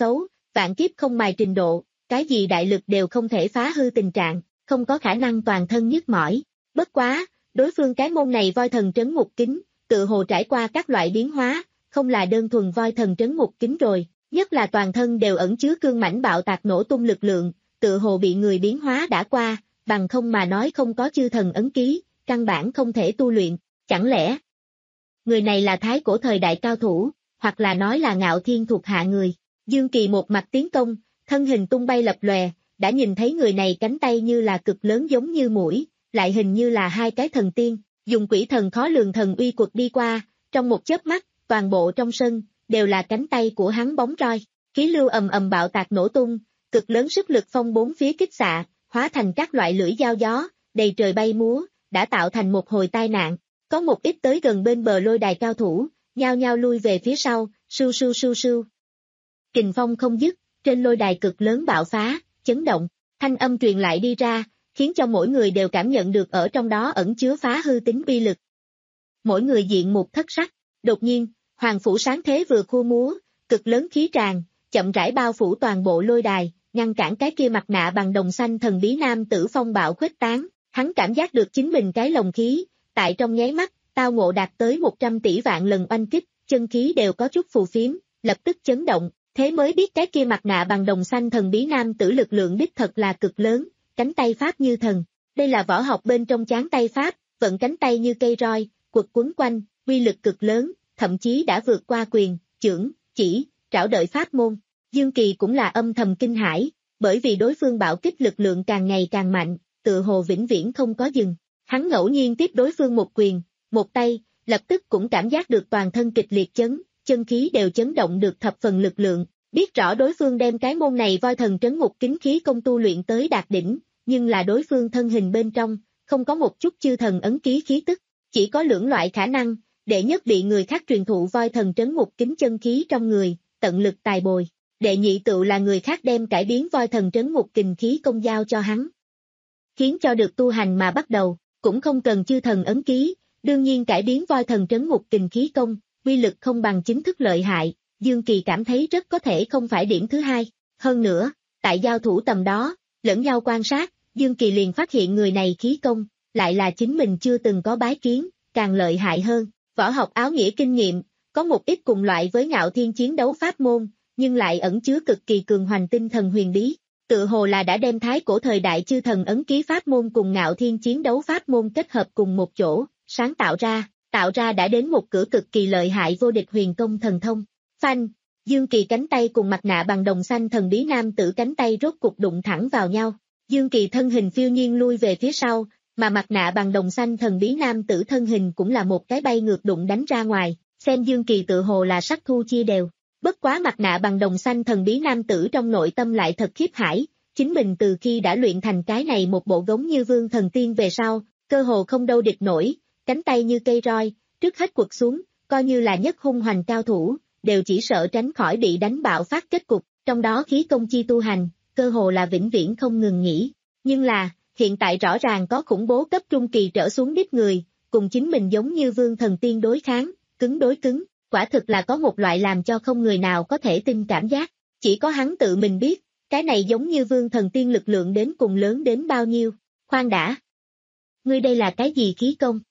vạn kiếp không mài trình độ, cái gì đại lực đều không thể phá hư tình trạng, không có khả năng toàn thân nhức mỏi. Bất quá, đối phương cái môn này voi thần trấn ngục kính, tự hồ trải qua các loại biến hóa, không là đơn thuần voi thần trấn ngục kính rồi, nhất là toàn thân đều ẩn chứa cương mãnh bạo tạc nổ tung lực lượng, tự hồ bị người biến hóa đã qua, bằng không mà nói không có chư thần ấn ký, căn bản không thể tu luyện, chẳng lẽ người này là thái cổ thời đại cao thủ, hoặc là nói là Ngạo Thiên thuộc hạ người. Dương Kỳ một mặt tiến công, thân hình tung bay lập lòe, đã nhìn thấy người này cánh tay như là cực lớn giống như mũi, lại hình như là hai cái thần tiên, dùng quỷ thần khó lường thần uy quật đi qua, trong một chớp mắt, toàn bộ trong sân, đều là cánh tay của hắn bóng roi, khí lưu ầm ầm bạo tạc nổ tung, cực lớn sức lực phong bốn phía kích xạ, hóa thành các loại lưỡi dao gió, đầy trời bay múa, đã tạo thành một hồi tai nạn, có một ít tới gần bên bờ lôi đài cao thủ, nhao nhao lui về phía sau, sưu sưu sưu sưu. Kình phong không dứt, trên lôi đài cực lớn bạo phá, chấn động, thanh âm truyền lại đi ra, khiến cho mỗi người đều cảm nhận được ở trong đó ẩn chứa phá hư tính uy lực. Mỗi người diện một thất sắc, đột nhiên, hoàng phủ sáng thế vừa khua múa, cực lớn khí tràn, chậm rãi bao phủ toàn bộ lôi đài, ngăn cản cái kia mặt nạ bằng đồng xanh thần bí nam tử phong bạo khuếch tán, hắn cảm giác được chính mình cái lồng khí, tại trong nháy mắt, tao ngộ đạt tới một trăm tỷ vạn lần oanh kích, chân khí đều có chút phù phiếm, lập tức chấn động, thế mới biết cái kia mặt nạ bằng đồng xanh thần bí nam tử lực lượng đích thật là cực lớn, cánh tay pháp như thần, đây là võ học bên trong chán tay pháp, vận cánh tay như cây roi, quật quấn quanh, uy lực cực lớn, thậm chí đã vượt qua quyền, chưởng, chỉ, trảo đợi pháp môn. Dương Kỳ cũng là âm thầm kinh hãi, bởi vì đối phương bạo kích lực lượng càng ngày càng mạnh, tự hồ vĩnh viễn không có dừng. Hắn ngẫu nhiên tiếp đối phương một quyền, một tay, lập tức cũng cảm giác được toàn thân kịch liệt chấn, chân khí đều chấn động được thập phần lực lượng, biết rõ đối phương đem cái môn này voi thần trấn ngục kính khí công tu luyện tới đạt đỉnh, nhưng là đối phương thân hình bên trong, không có một chút chư thần ấn ký khí tức, chỉ có lưỡng loại khả năng, đệ nhất bị người khác truyền thụ voi thần trấn ngục kính chân khí trong người, tận lực tài bồi, đệ nhị tựu là người khác đem cải biến voi thần trấn ngục kình khí công giao cho hắn, khiến cho được tu hành mà bắt đầu, cũng không cần chư thần ấn ký, đương nhiên cải biến voi thần trấn ngục kình khí công, uy lực không bằng chính thức lợi hại, Dương Kỳ cảm thấy rất có thể không phải điểm thứ hai, hơn nữa, tại giao thủ tầm đó, lẫn nhau quan sát, Dương Kỳ liền phát hiện người này khí công, lại là chính mình chưa từng có bái kiến, càng lợi hại hơn, võ học áo nghĩa kinh nghiệm, có một ít cùng loại với Ngạo Thiên chiến đấu pháp môn, nhưng lại ẩn chứa cực kỳ cường hoành tinh thần huyền bí, tự hồ là đã đem thái cổ thời đại chư thần ấn ký pháp môn cùng Ngạo Thiên chiến đấu pháp môn kết hợp cùng một chỗ, sáng tạo ra, tạo ra đã đến một cửa cực kỳ lợi hại vô địch huyền công thần thông. Phanh, Dương Kỳ cánh tay cùng mặt nạ bằng đồng xanh thần bí nam tử cánh tay rốt cục đụng thẳng vào nhau, Dương Kỳ thân hình phiêu nhiên lui về phía sau, mà mặt nạ bằng đồng xanh thần bí nam tử thân hình cũng là một cái bay ngược đụng đánh ra ngoài, xem Dương Kỳ tự hồ là sắc thu chia đều. Bất quá mặt nạ bằng đồng xanh thần bí nam tử trong nội tâm lại thật khiếp hải, chính mình từ khi đã luyện thành cái này một bộ gống như vương thần tiên về sau, cơ hồ không đâu địch nổi, cánh tay như cây roi, trước hết quật xuống, coi như là nhất hung hoành cao thủ, đều chỉ sợ tránh khỏi bị đánh bạo phát kết cục, trong đó khí công chi tu hành, cơ hồ là vĩnh viễn không ngừng nghỉ. Nhưng là, hiện tại rõ ràng có khủng bố cấp trung kỳ trở xuống đích người, cùng chính mình giống như vương thần tiên đối kháng, cứng đối cứng, quả thực là có một loại làm cho không người nào có thể tin cảm giác, chỉ có hắn tự mình biết, cái này giống như vương thần tiên lực lượng đến cùng lớn đến bao nhiêu, khoan đã. Ngươi đây là cái gì khí công?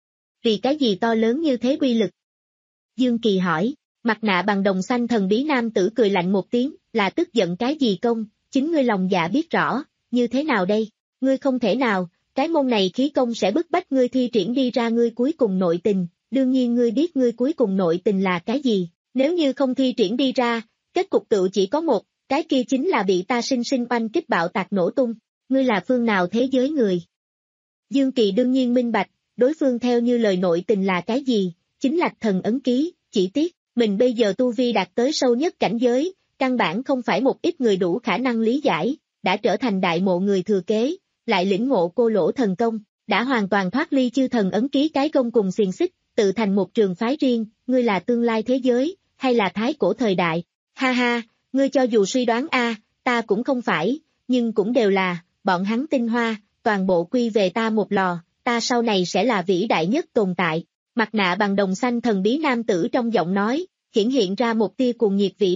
Vì cái gì to lớn như thế uy lực? Dương Kỳ hỏi, mặt nạ bằng đồng xanh thần bí nam tử cười lạnh một tiếng, là tức giận cái gì công, chính ngươi lòng dạ biết rõ, như thế nào đây, ngươi không thể nào, cái môn này khí công sẽ bức bách ngươi thi triển đi ra ngươi cuối cùng nội tình, đương nhiên ngươi biết ngươi cuối cùng nội tình là cái gì, nếu như không thi triển đi ra, kết cục tự chỉ có một, cái kia chính là bị ta sinh sinh oanh kích bạo tạc nổ tung, ngươi là phương nào thế giới người? Dương Kỳ đương nhiên minh bạch, đối phương theo như lời nội tình là cái gì, chính là thần ấn ký, chỉ tiếc, mình bây giờ tu vi đạt tới sâu nhất cảnh giới, căn bản không phải một ít người đủ khả năng lý giải, đã trở thành đại mộ người thừa kế, lại lĩnh ngộ cô lỗ thần công, đã hoàn toàn thoát ly chư thần ấn ký cái công cùng xiềng xích, tự thành một trường phái riêng, ngươi là tương lai thế giới, hay là thái cổ thời đại, ha ha, ngươi cho dù suy đoán a, ta cũng không phải, nhưng cũng đều là, bọn hắn tinh hoa, toàn bộ quy về ta một lò, ta sau này sẽ là vĩ đại nhất tồn tại. Mặt nạ bằng đồng xanh thần bí nam tử trong giọng nói, hiển hiện ra một tia cuồng nhiệt vị đạo,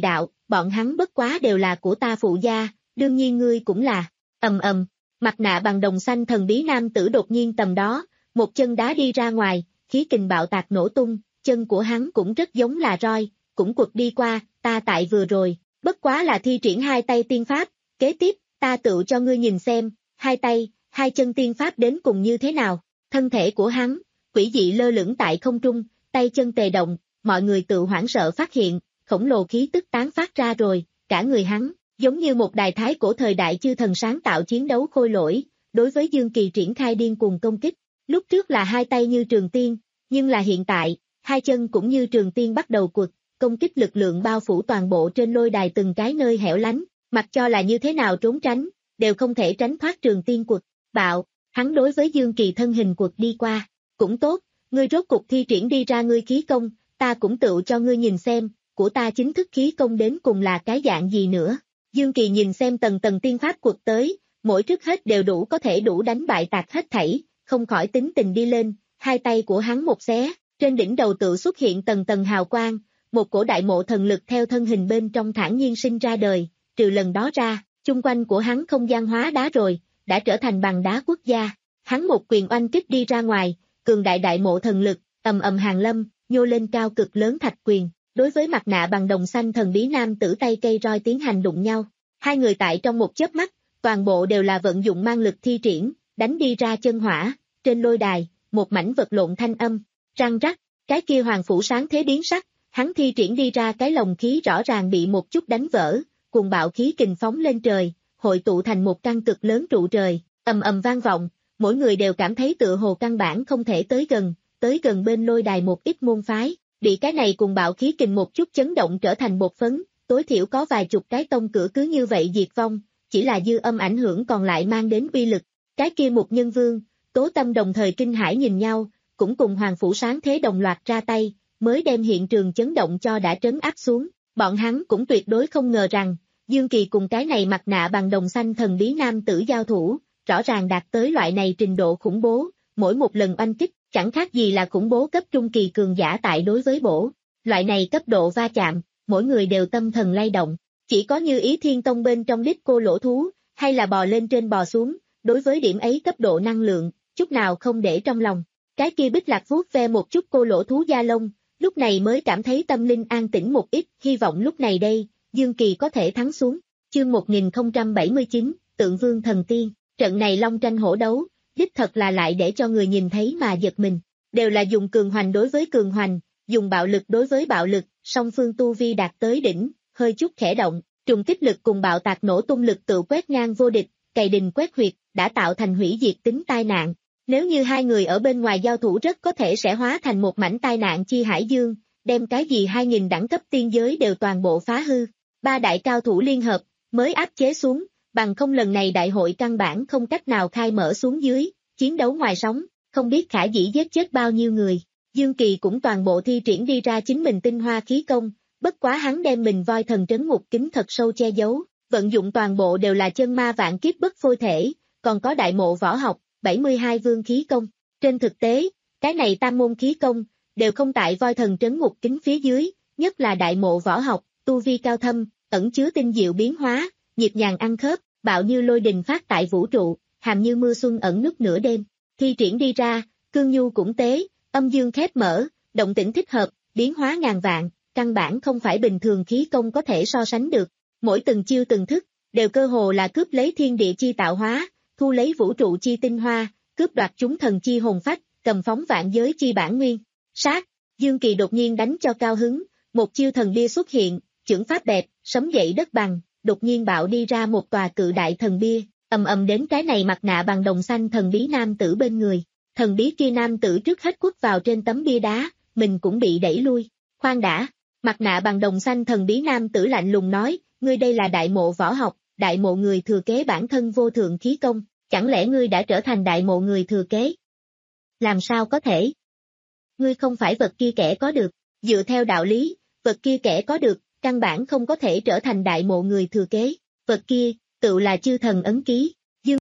bọn hắn bất quá đều là của ta phụ gia, đương nhiên ngươi cũng là, ầm ầm, mặt nạ bằng đồng xanh thần bí nam tử đột nhiên tầm đó, một chân đá đi ra ngoài, khí kình bạo tạc nổ tung, chân của hắn cũng rất giống là roi, cũng quật đi qua, ta tại vừa rồi, bất quá là thi triển hai tay tiên pháp, kế tiếp, ta tự cho ngươi nhìn xem, hai tay, hai chân tiên pháp đến cùng như thế nào, thân thể của hắn, quỷ dị lơ lửng tại không trung, tay chân tề động, mọi người tự hoảng sợ phát hiện, khổng lồ khí tức tán phát ra rồi, cả người hắn, giống như một đài thái cổ thời đại chư thần sáng tạo chiến đấu khôi lỗi, đối với Dương Kỳ triển khai điên cuồng công kích, lúc trước là hai tay như trường tiên, nhưng là hiện tại, hai chân cũng như trường tiên bắt đầu quật, công kích lực lượng bao phủ toàn bộ trên lôi đài từng cái nơi hẻo lánh, mặc cho là như thế nào trốn tránh, đều không thể tránh thoát trường tiên quật, bạo, hắn đối với Dương Kỳ thân hình quật đi qua, cũng tốt, ngươi rốt cục thi triển đi ra ngươi khí công, ta cũng tự cho ngươi nhìn xem, của ta chính thức khí công đến cùng là cái dạng gì nữa. Dương Kỳ nhìn xem tầng tầng tiên pháp quật tới, mỗi trước hết đều đủ có thể đủ đánh bại tạc hết thảy, không khỏi tính tình đi lên, hai tay của hắn một xé, trên đỉnh đầu tự xuất hiện tầng tầng hào quang, một cổ đại mộ thần lực theo thân hình bên trong thản nhiên sinh ra đời, trừ lần đó ra, chung quanh của hắn không gian hóa đá rồi, đã trở thành bằng đá quốc gia, hắn một quyền oanh kích đi ra ngoài, cường đại đại mộ thần lực, ầm ầm hàng lâm, nhô lên cao cực lớn thạch quyền, đối với mặt nạ bằng đồng xanh thần bí nam tử tay cây roi tiến hành đụng nhau, hai người tại trong một chớp mắt, toàn bộ đều là vận dụng mang lực thi triển, đánh đi ra chân hỏa, trên lôi đài, một mảnh vật lộn thanh âm, răng rắc, cái kia hoàng phủ sáng thế biến sắc, hắn thi triển đi ra cái lồng khí rõ ràng bị một chút đánh vỡ, cuồng bạo khí kình phóng lên trời, hội tụ thành một căn cực lớn trụ trời, ầm ầm vang vọng, mỗi người đều cảm thấy tựa hồ căn bản không thể tới gần, tới gần bên lôi đài một ít môn phái, bị cái này cuồng bạo khí kình một chút chấn động trở thành bột phấn, tối thiểu có vài chục cái tông cửa cứ như vậy diệt vong, chỉ là dư âm ảnh hưởng còn lại mang đến uy lực, cái kia một nhân vương, Tố Tâm đồng thời kinh hãi nhìn nhau, cũng cùng Hoàng Phủ Sáng Thế đồng loạt ra tay, mới đem hiện trường chấn động cho đã trấn áp xuống, bọn hắn cũng tuyệt đối không ngờ rằng, Dương Kỳ cùng cái này mặt nạ bằng đồng xanh thần bí nam tử giao thủ, rõ ràng đạt tới loại này trình độ khủng bố, mỗi một lần oanh kích, chẳng khác gì là khủng bố cấp trung kỳ cường giả tại đối với bổ, loại này cấp độ va chạm, mỗi người đều tâm thần lay động, chỉ có như Ý Thiên Tông bên trong đích cô lỗ thú, hay là bò lên trên bò xuống, đối với điểm ấy cấp độ năng lượng, chút nào không để trong lòng, cái kia Bích Lạc vuốt ve một chút cô lỗ thú da lông, lúc này mới cảm thấy tâm linh an tĩnh một ít, hy vọng lúc này đây, Dương Kỳ có thể thắng xuống, chương một nghìn không trăm bảy mươi chín, Tượng Vương Thần Tiên, trận này long tranh hổ đấu, đích thật là lại để cho người nhìn thấy mà giật mình, đều là dùng cường hoành đối với cường hoành, dùng bạo lực đối với bạo lực, song phương tu vi đạt tới đỉnh, hơi chút khẽ động, trùng kích lực cùng bạo tạc nổ tung lực tự quét ngang vô địch, cày đình quét huyệt, đã tạo thành hủy diệt tính tai nạn. Nếu như hai người ở bên ngoài giao thủ rất có thể sẽ hóa thành một mảnh tai nạn chi hải dương, đem cái gì hai nghìn đẳng cấp tiên giới đều toàn bộ phá hư. Ba đại cao thủ liên hợp, mới áp chế xuống, bằng không lần này đại hội căn bản không cách nào khai mở xuống dưới, chiến đấu ngoài sóng, không biết khả dĩ giết chết bao nhiêu người. Dương Kỳ cũng toàn bộ thi triển đi ra chính mình tinh hoa khí công, bất quá hắn đem mình voi thần trấn ngục kính thật sâu che giấu, vận dụng toàn bộ đều là chân ma vạn kiếp bất phôi thể, còn có đại mộ võ học, bảy mươi hai vương khí công. Trên thực tế, cái này tam môn khí công, đều không tại voi thần trấn ngục kính phía dưới, nhất là đại mộ võ học, tu vi cao thâm, ẩn chứa tinh diệu biến hóa, nhịp nhàng ăn khớp, bạo như lôi đình phát tại vũ trụ, hàm như mưa xuân ẩn nút nửa đêm. Thi triển đi ra, cương nhu cũng tế, âm dương khép mở, động tĩnh thích hợp, biến hóa ngàn vạn, căn bản không phải bình thường khí công có thể so sánh được. Mỗi từng chiêu từng thức, đều cơ hồ là cướp lấy thiên địa chi tạo hóa, thu lấy vũ trụ chi tinh hoa, cướp đoạt chúng thần chi hồn phách, cầm phóng vạn giới chi bản nguyên. Sát, Dương Kỳ đột nhiên đánh cho cao hứng, một chiêu thần bia xuất hiện, chưởng pháp đẹp, sấm dậy đất bằng, đột nhiên bạo đi ra một tòa cự đại thần bia, ầm ầm đến cái này mặt nạ bằng đồng xanh thần bí nam tử bên người. Thần bí kia nam tử trước hết quất vào trên tấm bia đá, mình cũng bị đẩy lui. Khoan đã, mặt nạ bằng đồng xanh thần bí nam tử lạnh lùng nói, ngươi đây là đại mộ võ học, đại mộ người thừa kế bản thân vô thượng khí công, chẳng lẽ ngươi đã trở thành đại mộ người thừa kế? Làm sao có thể? Ngươi không phải vật kia kẻ có được, dựa theo đạo lý, vật kia kẻ có được, căn bản không có thể trở thành đại mộ người thừa kế, vật kia, tự là chư thần ấn ký. Dương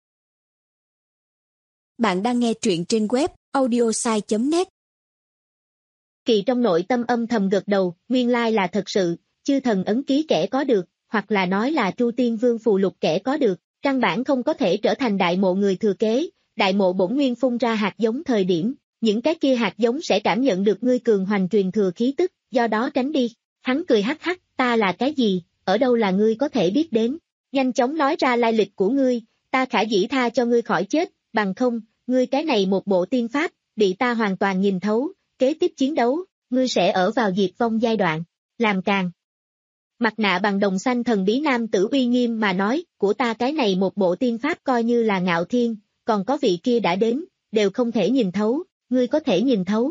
Bạn đang nghe truyện trên web audiosai chấm net. Kỳ trong nội tâm âm thầm gật đầu, nguyên lai là thật sự, chư thần ấn ký kẻ có được, hoặc là nói là Tru Tiên Vương phù lục kẻ có được, căn bản không có thể trở thành đại mộ người thừa kế. Đại mộ bổn nguyên phun ra hạt giống thời điểm, những cái kia hạt giống sẽ cảm nhận được ngươi cường hoành truyền thừa khí tức, do đó tránh đi. Hắn cười hắc hắc, ta là cái gì, ở đâu là ngươi có thể biết đến. Nhanh chóng nói ra lai lịch của ngươi, ta khả dĩ tha cho ngươi khỏi chết, bằng không, ngươi cái này một bộ tiên pháp, bị ta hoàn toàn nhìn thấu, kế tiếp chiến đấu, ngươi sẽ ở vào diệt vong giai đoạn, làm càng. Mặt nạ bằng đồng xanh thần bí nam tử uy nghiêm mà nói, của ta cái này một bộ tiên pháp coi như là ngạo thiên, còn có vị kia đã đến, đều không thể nhìn thấu, ngươi có thể nhìn thấu.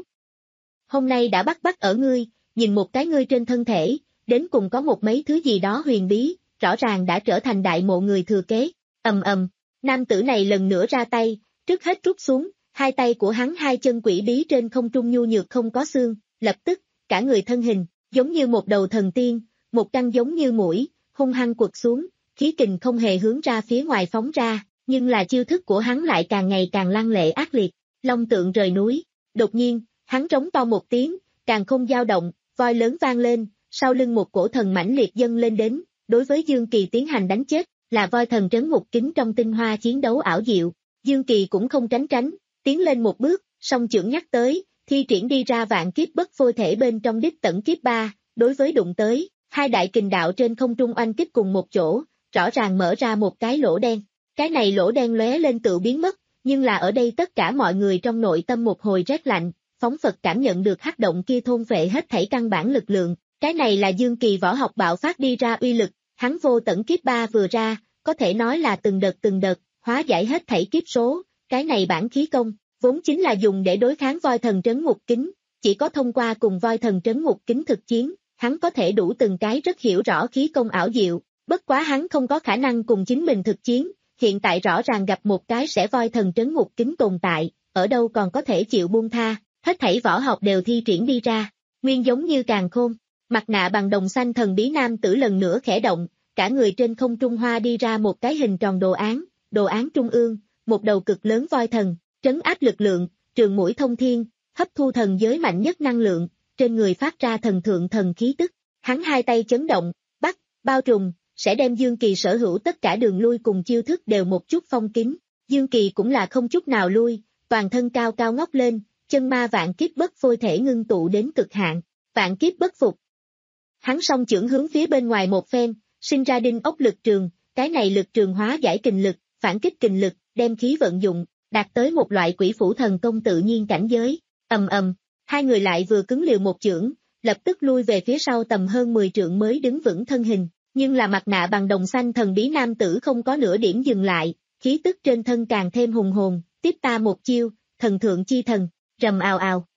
Hôm nay đã bắt bắt ở ngươi, nhìn một cái ngươi trên thân thể, đến cùng có một mấy thứ gì đó huyền bí, rõ ràng đã trở thành đại mộ người thừa kế, ầm ầm, nam tử này lần nữa ra tay, trước hết rút xuống, hai tay của hắn hai chân quỷ bí trên không trung nhu nhược không có xương, lập tức, cả người thân hình, giống như một đầu thần tiên, một căn giống như mũi, hung hăng quật xuống, khí kình không hề hướng ra phía ngoài phóng ra, nhưng là chiêu thức của hắn lại càng ngày càng lăng lệ ác liệt, long tượng rời núi, đột nhiên, hắn trống to một tiếng, càng không dao động, voi lớn vang lên, sau lưng một cổ thần mãnh liệt dâng lên đến, đối với Dương Kỳ tiến hành đánh chết, là voi thần trấn ngục kính trong tinh hoa chiến đấu ảo diệu, Dương Kỳ cũng không tránh tránh, tiến lên một bước, song chưởng nhắc tới, thi triển đi ra vạn kiếp bất phôi thể bên trong đích tận kiếp ba, đối với đụng tới, hai đại kình đạo trên không trung oanh kích cùng một chỗ, rõ ràng mở ra một cái lỗ đen, cái này lỗ đen lóe lên tự biến mất, nhưng là ở đây tất cả mọi người trong nội tâm một hồi rét lạnh, phóng Phật cảm nhận được hắc động kia thôn phệ hết thảy căn bản lực lượng, cái này là Dương Kỳ võ học bạo phát đi ra uy lực, hắn vô tận kiếp ba vừa ra, có thể nói là từng đợt từng đợt, hóa giải hết thảy kiếp số, cái này bản khí công, vốn chính là dùng để đối kháng voi thần trấn ngục kính, chỉ có thông qua cùng voi thần trấn ngục kính thực chiến, hắn có thể đủ từng cái rất hiểu rõ khí công ảo diệu, bất quá hắn không có khả năng cùng chính mình thực chiến, hiện tại rõ ràng gặp một cái sẽ voi thần trấn ngục kính tồn tại, ở đâu còn có thể chịu buông tha, hết thảy võ học đều thi triển đi ra, nguyên giống như càn khôn, mặt nạ bằng đồng xanh thần bí nam tử lần nữa khẽ động, cả người trên không trung hoa đi ra một cái hình tròn đồ án, đồ án trung ương, một đầu cực lớn voi thần, trấn áp lực lượng, trường mũi thông thiên, hấp thu thần giới mạnh nhất năng lượng, trên người phát ra thần thượng thần khí tức, hắn hai tay chấn động, bắt, bao trùm, sẽ đem Dương Kỳ sở hữu tất cả đường lui cùng chiêu thức đều một chút phong kín, Dương Kỳ cũng là không chút nào lui, toàn thân cao cao ngóc lên, chân ma vạn kiếp bất phôi thể ngưng tụ đến cực hạn, vạn kiếp bất phục. Hắn song chưởng hướng phía bên ngoài một phen, sinh ra đinh ốc lực trường, cái này lực trường hóa giải kình lực, phản kích kình lực, đem khí vận dụng, đạt tới một loại quỷ phủ thần công tự nhiên cảnh giới, ầm ầm, hai người lại vừa cứng liều một chưởng, lập tức lui về phía sau tầm hơn mười trượng mới đứng vững thân hình, nhưng là mặt nạ bằng đồng xanh thần bí nam tử không có nửa điểm dừng lại, khí tức trên thân càng thêm hùng hồn, tiếp ta một chiêu, thần thượng chi thần, rầm ào ào.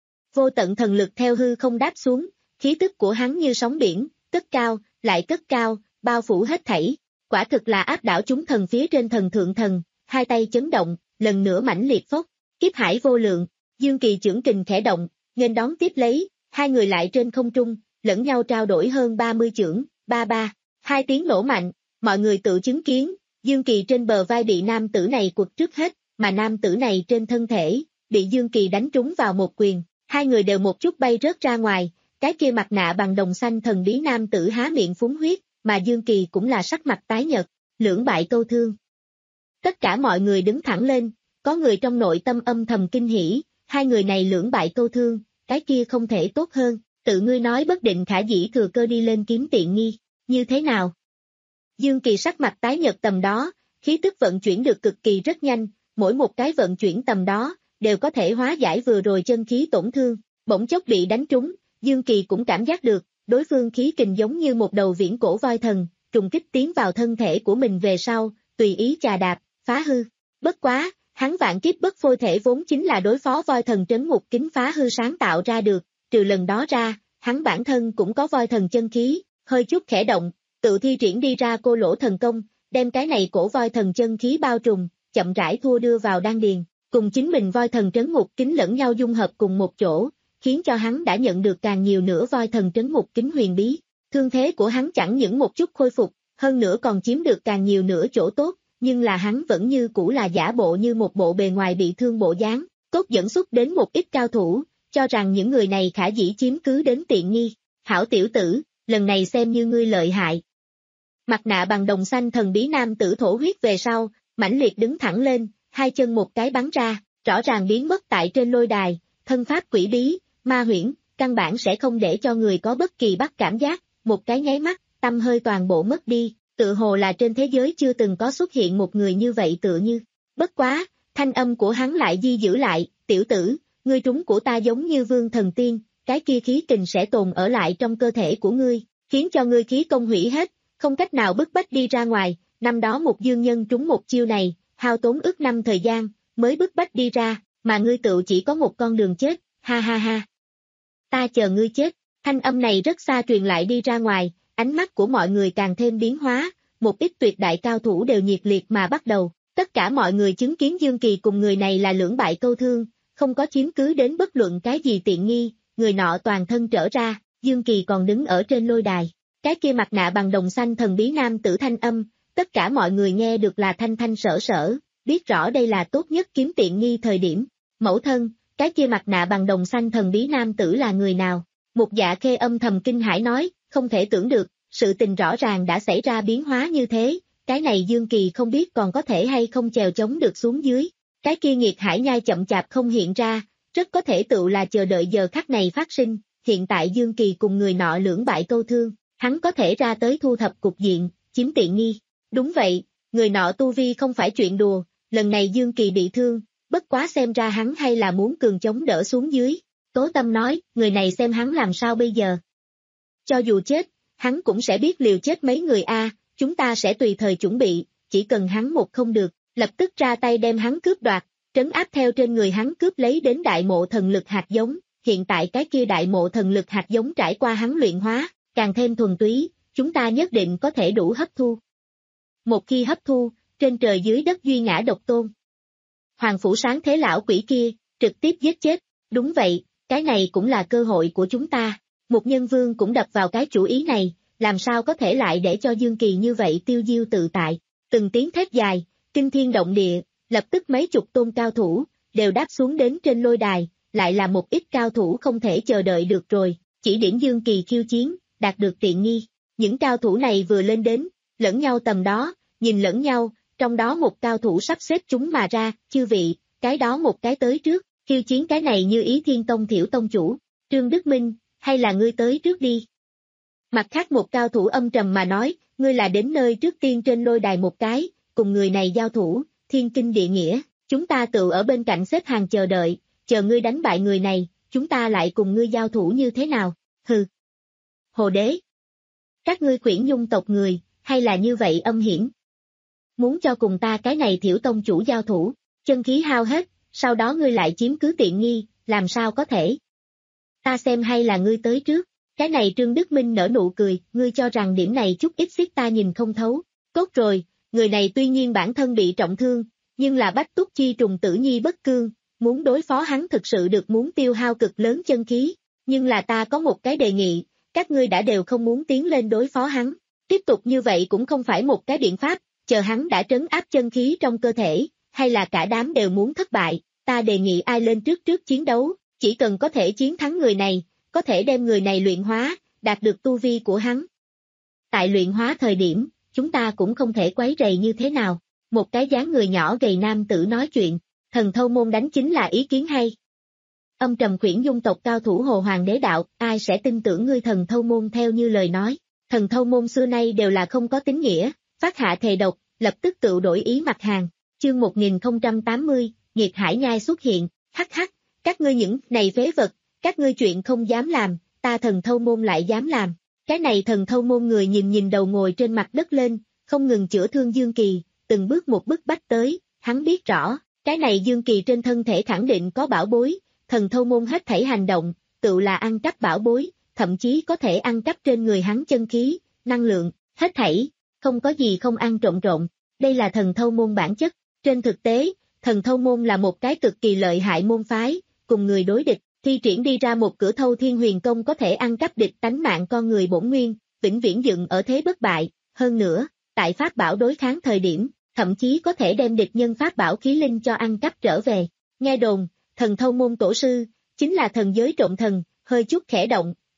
Vô tận thần lực theo hư không đáp xuống, khí tức của hắn như sóng biển, cất cao, lại cất cao, bao phủ hết thảy, quả thực là áp đảo chúng thần phía trên thần thượng thần, hai tay chấn động, lần nữa mãnh liệt phốc, kiếp hải vô lượng, Dương Kỳ chưởng kình khẽ động, nghênh đón tiếp lấy, hai người lại trên không trung, lẫn nhau trao đổi hơn ba mươi chưởng, ba ba, hai tiếng nổ mạnh, mọi người tự chứng kiến, Dương Kỳ trên bờ vai bị nam tử này quật trước hết, mà nam tử này trên thân thể, bị Dương Kỳ đánh trúng vào một quyền, hai người đều một chút bay rớt ra ngoài, cái kia mặt nạ bằng đồng xanh thần bí nam tử há miệng phúng huyết, mà Dương Kỳ cũng là sắc mặt tái nhợt, lưỡng bại câu thương. Tất cả mọi người đứng thẳng lên, có người trong nội tâm âm thầm kinh hỉ, hai người này lưỡng bại câu thương, cái kia không thể tốt hơn, tự ngươi nói bất định khả dĩ thừa cơ đi lên kiếm tiện nghi, như thế nào? Dương Kỳ sắc mặt tái nhợt tầm đó, khí tức vận chuyển được cực kỳ rất nhanh, mỗi một cái vận chuyển tầm đó, đều có thể hóa giải vừa rồi chân khí tổn thương, bỗng chốc bị đánh trúng, Dương Kỳ cũng cảm giác được, đối phương khí kình giống như một đầu viễn cổ voi thần, trùng kích tiến vào thân thể của mình về sau, tùy ý chà đạp, phá hư. Bất quá, hắn vạn kiếp bất phôi thể vốn chính là đối phó voi thần trấn ngục kính phá hư sáng tạo ra được, trừ lần đó ra, hắn bản thân cũng có voi thần chân khí, hơi chút khẽ động, tự thi triển đi ra cô lỗ thần công, đem cái này cổ voi thần chân khí bao trùm, chậm rãi thua đưa vào đan điền, cùng chính mình voi thần trấn ngục kính lẫn nhau dung hợp cùng một chỗ, khiến cho hắn đã nhận được càng nhiều nữa voi thần trấn ngục kính huyền bí. Thương thế của hắn chẳng những một chút khôi phục, hơn nữa còn chiếm được càng nhiều nữa chỗ tốt, nhưng là hắn vẫn như cũ là giả bộ như một bộ bề ngoài bị thương bộ dáng, cốt dẫn xuất đến một ít cao thủ, cho rằng những người này khả dĩ chiếm cứ đến tiện nghi. Hảo tiểu tử, lần này xem như ngươi lợi hại. Mặt nạ bằng đồng xanh thần bí nam tử thổ huyết về sau, mãnh liệt đứng thẳng lên, hai chân một cái bắn ra, rõ ràng biến mất tại trên lôi đài, thân pháp quỷ bí, ma huyễn, căn bản sẽ không để cho người có bất kỳ bắt cảm giác, một cái nháy mắt, tâm hơi toàn bộ mất đi, tự hồ là trên thế giới chưa từng có xuất hiện một người như vậy tựa như. Bất quá, thanh âm của hắn lại di giữ lại, tiểu tử, ngươi trúng của ta giống như vương thần tiên, cái kia khí kình sẽ tồn ở lại trong cơ thể của ngươi, khiến cho ngươi khí công hủy hết, không cách nào bức bách đi ra ngoài, năm đó một dương nhân trúng một chiêu này, hao tốn ước năm thời gian, mới bức bách đi ra, mà ngươi tự chỉ có một con đường chết, ha ha ha. Ta chờ ngươi chết, thanh âm này rất xa truyền lại đi ra ngoài, ánh mắt của mọi người càng thêm biến hóa, một ít tuyệt đại cao thủ đều nhiệt liệt mà bắt đầu, tất cả mọi người chứng kiến Dương Kỳ cùng người này là lưỡng bại câu thương, không có chiếm cứ đến bất luận cái gì tiện nghi, người nọ toàn thân trở ra, Dương Kỳ còn đứng ở trên lôi đài, cái kia mặt nạ bằng đồng xanh thần bí nam tử thanh âm, tất cả mọi người nghe được là thanh thanh sở sở, biết rõ đây là tốt nhất kiếm tiện nghi thời điểm, mẫu thân, cái kia mặt nạ bằng đồng xanh thần bí nam tử là người nào? Một Dạ Khê âm thầm kinh hãi nói, không thể tưởng được, sự tình rõ ràng đã xảy ra biến hóa như thế, cái này Dương Kỳ không biết còn có thể hay không chèo chống được xuống dưới, cái kia nghiệt hải nhai chậm chạp không hiện ra, rất có thể tự là chờ đợi giờ khắc này phát sinh, hiện tại Dương Kỳ cùng người nọ lưỡng bại câu thương, hắn có thể ra tới thu thập cục diện, chiếm tiện nghi, đúng vậy, người nọ tu vi không phải chuyện đùa, lần này Dương Kỳ bị thương, bất quá xem ra hắn hay là muốn cường chống đỡ xuống dưới, Tố Tâm nói, người này xem hắn làm sao bây giờ. Cho dù chết, hắn cũng sẽ biết liều chết mấy người a, chúng ta sẽ tùy thời chuẩn bị, chỉ cần hắn một không được, lập tức ra tay đem hắn cướp đoạt, trấn áp theo trên người hắn cướp lấy đến đại mộ thần lực hạt giống, hiện tại cái kia đại mộ thần lực hạt giống trải qua hắn luyện hóa, càng thêm thuần túy, chúng ta nhất định có thể đủ hấp thu. Một khi hấp thu, trên trời dưới đất duy ngã độc tôn. Hoàng phủ sáng thế lão quỷ kia, trực tiếp giết chết, đúng vậy, cái này cũng là cơ hội của chúng ta, một nhân vương cũng đập vào cái chủ ý này, làm sao có thể lại để cho Dương Kỳ như vậy tiêu diêu tự tại, từng tiếng thét dài, kinh thiên động địa, lập tức mấy chục tôn cao thủ, đều đáp xuống đến trên lôi đài, lại là một ít cao thủ không thể chờ đợi được rồi, chỉ điểm Dương Kỳ khiêu chiến, đạt được tiện nghi, những cao thủ này vừa lên đến, lẫn nhau tầm đó, nhìn lẫn nhau, trong đó một cao thủ sắp xếp chúng mà ra, chư vị, cái đó một cái tới trước, khiêu chiến cái này như ý Thiên Tông Thiểu Tông chủ, Trương Đức Minh, hay là ngươi tới trước đi. Mặt khác một cao thủ âm trầm mà nói, ngươi là đến nơi trước tiên trên lôi đài một cái, cùng người này giao thủ, thiên kinh địa nghĩa, chúng ta tự ở bên cạnh xếp hàng chờ đợi, chờ ngươi đánh bại người này, chúng ta lại cùng ngươi giao thủ như thế nào, hừ. Hồ đế, các ngươi khuyển nhung tộc người, hay là như vậy âm hiểm. Muốn cho cùng ta cái này Thiểu Tông chủ giao thủ, chân khí hao hết, sau đó ngươi lại chiếm cứ tiện nghi, làm sao có thể. Ta xem hay là ngươi tới trước, cái này Trương Đức Minh nở nụ cười, ngươi cho rằng điểm này chút ít xiết ta nhìn không thấu, tốt rồi, người này tuy nhiên bản thân bị trọng thương, nhưng là bách túc chi trùng tử nhi bất cương, muốn đối phó hắn thực sự được muốn tiêu hao cực lớn chân khí, nhưng là ta có một cái đề nghị, các ngươi đã đều không muốn tiến lên đối phó hắn, tiếp tục như vậy cũng không phải một cái biện pháp, chờ hắn đã trấn áp chân khí trong cơ thể, hay là cả đám đều muốn thất bại, ta đề nghị ai lên trước trước chiến đấu, chỉ cần có thể chiến thắng người này, có thể đem người này luyện hóa, đạt được tu vi của hắn. Tại luyện hóa thời điểm, chúng ta cũng không thể quấy rầy như thế nào, một cái dáng người nhỏ gầy nam tử nói chuyện, thần thâu môn đánh chính là ý kiến hay. Âm trầm khuyển dung tộc cao thủ Hồ Hoàng đế đạo, ai sẽ tin tưởng ngươi thần thâu môn theo như lời nói, thần thâu môn xưa nay đều là không có tín nghĩa, phát hạ thề độc, lập tức tự đổi ý mặt hàng, chương một nghìn không trăm tám mươi, nghiệt hải nhai xuất hiện, hắc hắc, các ngươi những này phế vật, các ngươi chuyện không dám làm, ta thần thâu môn lại dám làm, cái này thần thâu môn người nhìn nhìn đầu ngồi trên mặt đất lên, không ngừng chữa thương Dương Kỳ, từng bước một bước bách tới, hắn biết rõ, cái này Dương Kỳ trên thân thể khẳng định có bảo bối, thần thâu môn hết thảy hành động, tự là ăn cắp bảo bối, thậm chí có thể ăn cắp trên người hắn chân khí, năng lượng, hết thảy, không có gì không ăn trộn trộn, đây là thần thâu môn bản chất, trên thực tế, thần thâu môn là một cái cực kỳ lợi hại môn phái, cùng người đối địch, thi triển đi ra một cửa thâu thiên huyền công có thể ăn cắp địch tánh mạng con người bổn nguyên, vĩnh viễn dựng ở thế bất bại, hơn nữa, tại pháp bảo đối kháng thời điểm, thậm chí có thể đem địch nhân pháp bảo khí linh cho ăn cắp trở về, nghe đồn, thần thâu môn tổ sư, chính là thần giới trộm thần, hơi chút khẽ động,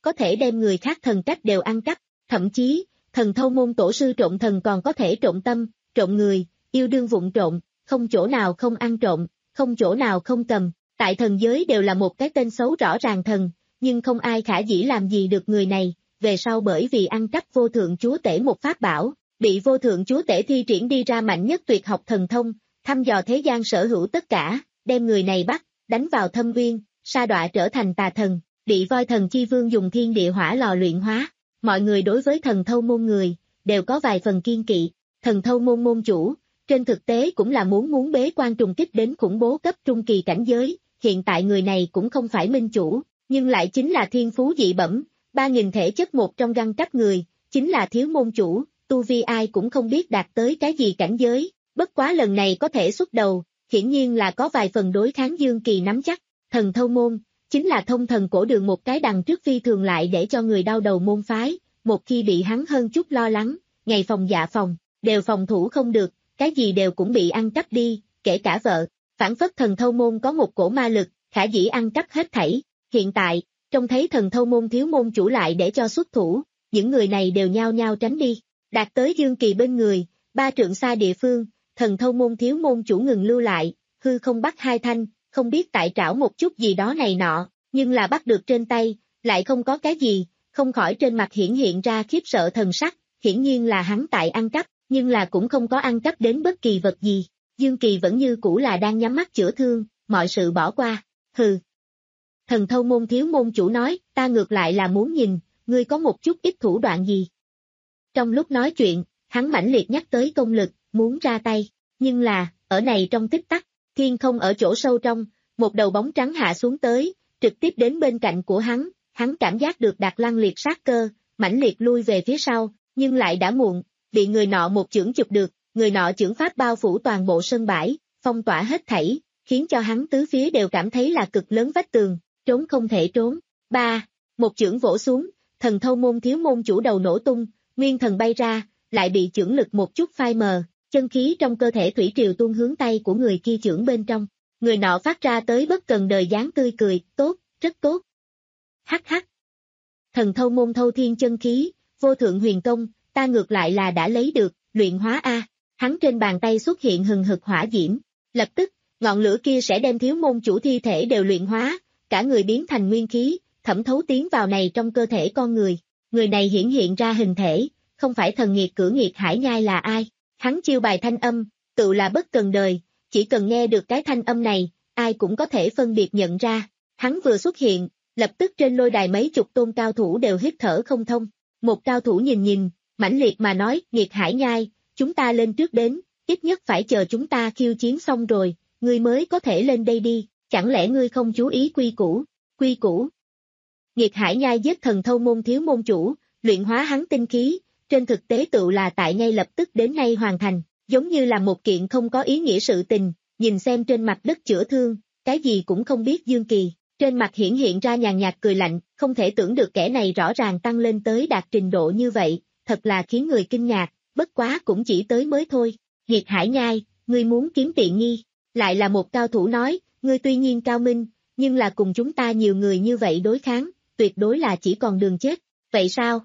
có thể đem người khác thần cách đều ăn cắp, thậm chí, thần thâu môn tổ sư trộn thần còn có thể trộn tâm, trộn người, yêu đương vụng trộn, không chỗ nào không ăn trộn, không chỗ nào không cầm, tại thần giới đều là một cái tên xấu rõ ràng thần, nhưng không ai khả dĩ làm gì được người này, về sau bởi vì ăn cắp vô thượng chúa tể một pháp bảo, bị vô thượng chúa tể thi triển đi ra mạnh nhất tuyệt học thần thông, thăm dò thế gian sở hữu tất cả, đem người này bắt, đánh vào thâm uyên, sa đọa trở thành tà thần, bị voi thần chi vương dùng thiên địa hỏa lò luyện hóa. Mọi người đối với thần thâu môn người, đều có vài phần kiên kỵ, thần thâu môn môn chủ, trên thực tế cũng là muốn muốn bế quan trùng kích đến khủng bố cấp trung kỳ cảnh giới, hiện tại người này cũng không phải minh chủ, nhưng lại chính là thiên phú dị bẩm, ba nghìn thể chất một trong găng cấp người, chính là thiếu môn chủ, tu vi ai cũng không biết đạt tới cái gì cảnh giới, bất quá lần này có thể xuất đầu, hiển nhiên là có vài phần đối kháng Dương Kỳ nắm chắc, thần thâu môn, chính là thông thần cổ đường một cái đằng trước phi thường lại để cho người đau đầu môn phái, một khi bị hắn hơn chút lo lắng, ngày phòng dạ phòng, đều phòng thủ không được, cái gì đều cũng bị ăn cắp đi, kể cả vợ, phản phất thần thâu môn có một cổ ma lực, khả dĩ ăn cắp hết thảy, hiện tại, trông thấy thần thâu môn thiếu môn chủ lại để cho xuất thủ, những người này đều nhao nhao tránh đi, đạt tới Dương Kỳ bên người, ba trượng xa địa phương, thần thâu môn thiếu môn chủ ngừng lưu lại, hư không bắt hai thanh, không biết tại trảo một chút gì đó này nọ, nhưng là bắt được trên tay, lại không có cái gì, không khỏi trên mặt hiển hiện ra khiếp sợ thần sắc, hiển nhiên là hắn tại ăn cắp, nhưng là cũng không có ăn cắp đến bất kỳ vật gì, Dương Kỳ vẫn như cũ là đang nhắm mắt chữa thương, mọi sự bỏ qua, hừ. Thần thâu môn thiếu môn chủ nói, ta ngược lại là muốn nhìn, ngươi có một chút ít thủ đoạn gì. Trong lúc nói chuyện, hắn mãnh liệt nhắc tới công lực, muốn ra tay, nhưng là, ở này trong tích tắc, thiên không ở chỗ sâu trong, một đầu bóng trắng hạ xuống tới, trực tiếp đến bên cạnh của hắn, hắn cảm giác được Đạt Lăng liệt sát cơ, mãnh liệt lui về phía sau, nhưng lại đã muộn, bị người nọ một chưởng chụp được, người nọ chưởng pháp bao phủ toàn bộ sân bãi, phong tỏa hết thảy, khiến cho hắn tứ phía đều cảm thấy là cực lớn vách tường, trốn không thể trốn. Ba, một chưởng vỗ xuống, thần thâu môn thiếu môn chủ đầu nổ tung, nguyên thần bay ra, lại bị chưởng lực một chút phai mờ, chân khí trong cơ thể thủy triều tuôn hướng tay của người kia chưởng bên trong. Người nọ phát ra tới bất cần đời dáng tươi cười, tốt, rất tốt. Hắc hắc. Thần thâu môn thâu thiên chân khí, vô thượng huyền công, ta ngược lại là đã lấy được, luyện hóa A. Hắn trên bàn tay xuất hiện hừng hực hỏa diễm. Lập tức, ngọn lửa kia sẽ đem thiếu môn chủ thi thể đều luyện hóa, cả người biến thành nguyên khí, thẩm thấu tiến vào này trong cơ thể con người. Người này hiển hiện ra hình thể, không phải thần nghiệt cử nghiệt hải nhai là ai. Hắn chiêu bài thanh âm, tự là bất cần đời, chỉ cần nghe được cái thanh âm này, ai cũng có thể phân biệt nhận ra. Hắn vừa xuất hiện, lập tức trên lôi đài mấy chục tôn cao thủ đều hít thở không thông. Một cao thủ nhìn nhìn, mãnh liệt mà nói, nghiệt hải nhai, chúng ta lên trước đến, ít nhất phải chờ chúng ta khiêu chiến xong rồi, ngươi mới có thể lên đây đi, chẳng lẽ ngươi không chú ý quy củ, quy củ. Nghiệt hải nhai giết thần thâu môn thiếu môn chủ, luyện hóa hắn tinh khí, trên thực tế tự là tại ngay lập tức đến nay hoàn thành, giống như là một kiện không có ý nghĩa sự tình, nhìn xem trên mặt đất chữa thương, cái gì cũng không biết Dương Kỳ, trên mặt hiển hiện ra nhàn nhạt cười lạnh, không thể tưởng được kẻ này rõ ràng tăng lên tới đạt trình độ như vậy, thật là khiến người kinh ngạc, bất quá cũng chỉ tới mới thôi. Nghiệt hải nhai, ngươi muốn kiếm tiện nghi, lại là một cao thủ nói, ngươi tuy nhiên cao minh, nhưng là cùng chúng ta nhiều người như vậy đối kháng, tuyệt đối là chỉ còn đường chết, vậy sao?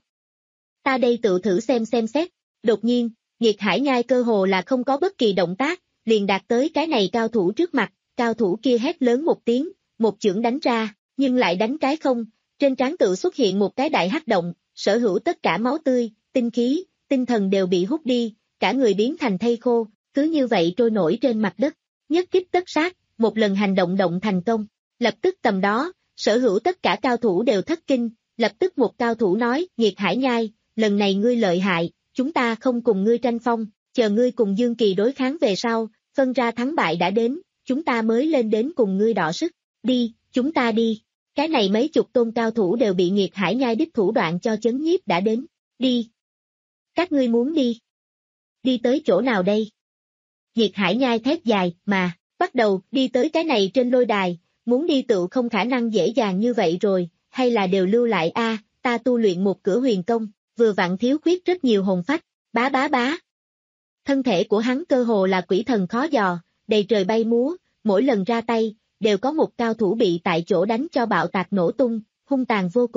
Ta đây tự thử xem xem xét, đột nhiên, nghiệt hải nhai cơ hồ là không có bất kỳ động tác, liền đạt tới cái này cao thủ trước mặt, cao thủ kia hét lớn một tiếng, một chưởng đánh ra, nhưng lại đánh cái không, trên trán tự xuất hiện một cái đại hắc động, sở hữu tất cả máu tươi, tinh khí, tinh thần đều bị hút đi, cả người biến thành thây khô, cứ như vậy trôi nổi trên mặt đất, nhất kích tất sát, một lần hành động động thành công, lập tức tầm đó, sở hữu tất cả cao thủ đều thất kinh, lập tức một cao thủ nói, nghiệt hải nhai, lần này ngươi lợi hại, chúng ta không cùng ngươi tranh phong, chờ ngươi cùng Dương Kỳ đối kháng về sau, phân ra thắng bại đã đến, chúng ta mới lên đến cùng ngươi đọ sức, đi, chúng ta đi, cái này mấy chục tôn cao thủ đều bị nghiệt hải nhai đích thủ đoạn cho chấn nhiếp đã đến, đi. Các ngươi muốn đi? Đi tới chỗ nào đây? Nghiệt hải nhai thét dài, mà, bắt đầu, đi tới cái này trên lôi đài, muốn đi tự không khả năng dễ dàng như vậy rồi, hay là đều lưu lại a, ta tu luyện một cửa huyền công, vừa vặn thiếu khuyết rất nhiều hồn phách, bá bá bá. Thân thể của hắn cơ hồ là quỷ thần khó dò, đầy trời bay múa, mỗi lần ra tay, đều có một cao thủ bị tại chỗ đánh cho bạo tạc nổ tung, hung tàn vô cùng.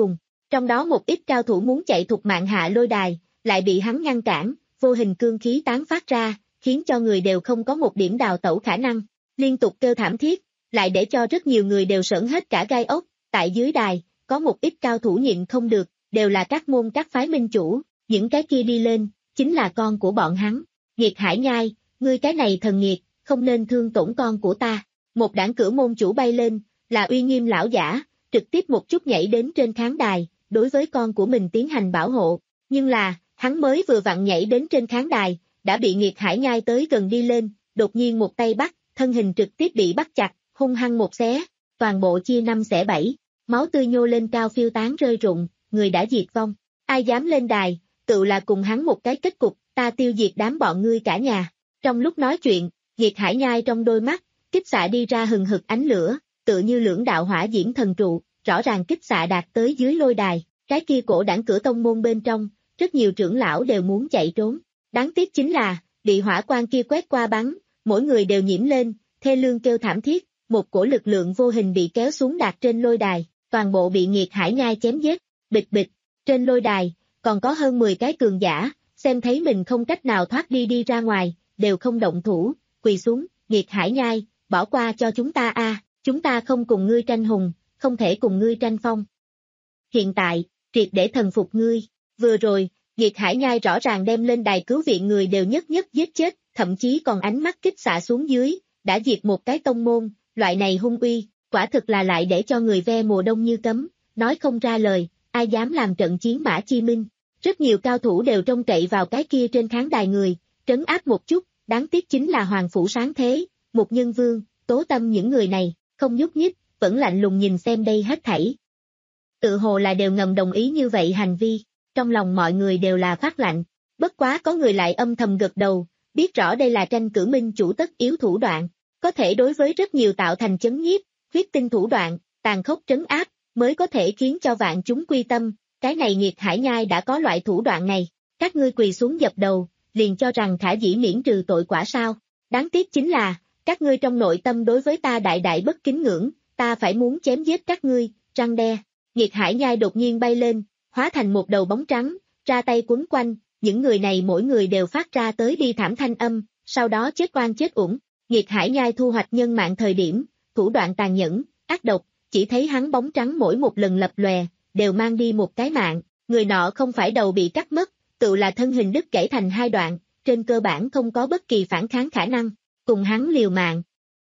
Trong đó một ít cao thủ muốn chạy thục mạng hạ lôi đài, lại bị hắn ngăn cản, vô hình cương khí tán phát ra, khiến cho người đều không có một điểm đào tẩu khả năng, liên tục kêu thảm thiết, lại để cho rất nhiều người đều sởn hết cả gai ốc, tại dưới đài, có một ít cao thủ nhịn không được, đều là các môn các phái minh chủ, những cái kia đi lên, chính là con của bọn hắn. Nghiệt Hải Nhai, ngươi cái này thần nghiệt, không nên thương tổn con của ta. Một đảng cử môn chủ bay lên, là uy nghiêm lão giả, trực tiếp một chút nhảy đến trên khán đài, đối với con của mình tiến hành bảo hộ. Nhưng là, hắn mới vừa vặn nhảy đến trên khán đài, đã bị Nghiệt Hải Nhai tới gần đi lên, đột nhiên một tay bắt, thân hình trực tiếp bị bắt chặt, hung hăng một xé, toàn bộ chia năm xẻ bảy, máu tươi nhô lên cao phiêu tán rơi rụng, người đã diệt vong. Ai dám lên đài, tự là cùng hắn một cái kết cục, ta tiêu diệt đám bọn ngươi cả nhà. Trong lúc nói chuyện, Nghiệt Hải Nhai trong đôi mắt, kích xạ đi ra hừng hực ánh lửa, tự như lưỡng đạo hỏa diễm thần trụ, rõ ràng kích xạ đạt tới dưới lôi đài, cái kia cổ đảng cửa tông môn bên trong, rất nhiều trưởng lão đều muốn chạy trốn. Đáng tiếc chính là, bị hỏa quang kia quét qua bắn, mỗi người đều nhiễm lên, thê lương kêu thảm thiết, một cổ lực lượng vô hình bị kéo xuống đạt trên lôi đài, toàn bộ bị Nghiệt Hải Nhai chém giết, bịch bịch, trên lôi đài, còn có hơn mười cái cường giả, xem thấy mình không cách nào thoát đi đi ra ngoài, đều không động thủ, quỳ xuống, Nghiệt Hải Nhai, bỏ qua cho chúng ta a, chúng ta không cùng ngươi tranh hùng, không thể cùng ngươi tranh phong. Hiện tại, triệt để thần phục ngươi, vừa rồi, Nghiệt Hải Nhai rõ ràng đem lên đài cứu viện người đều nhất nhất giết chết, thậm chí còn ánh mắt kích xạ xuống dưới, đã diệt một cái tông môn, loại này hung uy, quả thực là lại để cho người ve mùa đông như cấm, nói không ra lời, ai dám làm trận chiến mã chi minh. Rất nhiều cao thủ đều trông cậy vào cái kia trên khán đài người, trấn áp một chút, đáng tiếc chính là Hoàng Phủ Sáng Thế, Mục Nhân Vương, Tố Tâm những người này, không nhúc nhích, vẫn lạnh lùng nhìn xem đây hết thảy. Tự hồ là đều ngầm đồng ý như vậy hành vi, trong lòng mọi người đều là phát lạnh, bất quá có người lại âm thầm gật đầu, biết rõ đây là tranh cử minh chủ tất yếu thủ đoạn, có thể đối với rất nhiều tạo thành chấn nhiếp, huyết tinh thủ đoạn, tàn khốc trấn áp, mới có thể khiến cho vạn chúng quy tâm. Cái này Nghiệt Hải Nhai đã có loại thủ đoạn này, các ngươi quỳ xuống dập đầu, liền cho rằng khả dĩ miễn trừ tội quả sao. Đáng tiếc chính là, các ngươi trong nội tâm đối với ta đại đại bất kính ngưỡng, ta phải muốn chém giết các ngươi, răng đe. Nghiệt Hải Nhai đột nhiên bay lên, hóa thành một đầu bóng trắng, ra tay quấn quanh, những người này mỗi người đều phát ra tới bi thảm thanh âm, sau đó chết oan chết uổng. Nghiệt Hải Nhai thu hoạch nhân mạng thời điểm, thủ đoạn tàn nhẫn, ác độc, chỉ thấy hắn bóng trắng mỗi một lần lập lòe, đều mang đi một cái mạng, người nọ không phải đầu bị cắt mất, tự là thân hình đứt gãy thành hai đoạn, trên cơ bản không có bất kỳ phản kháng khả năng, cùng hắn liều mạng.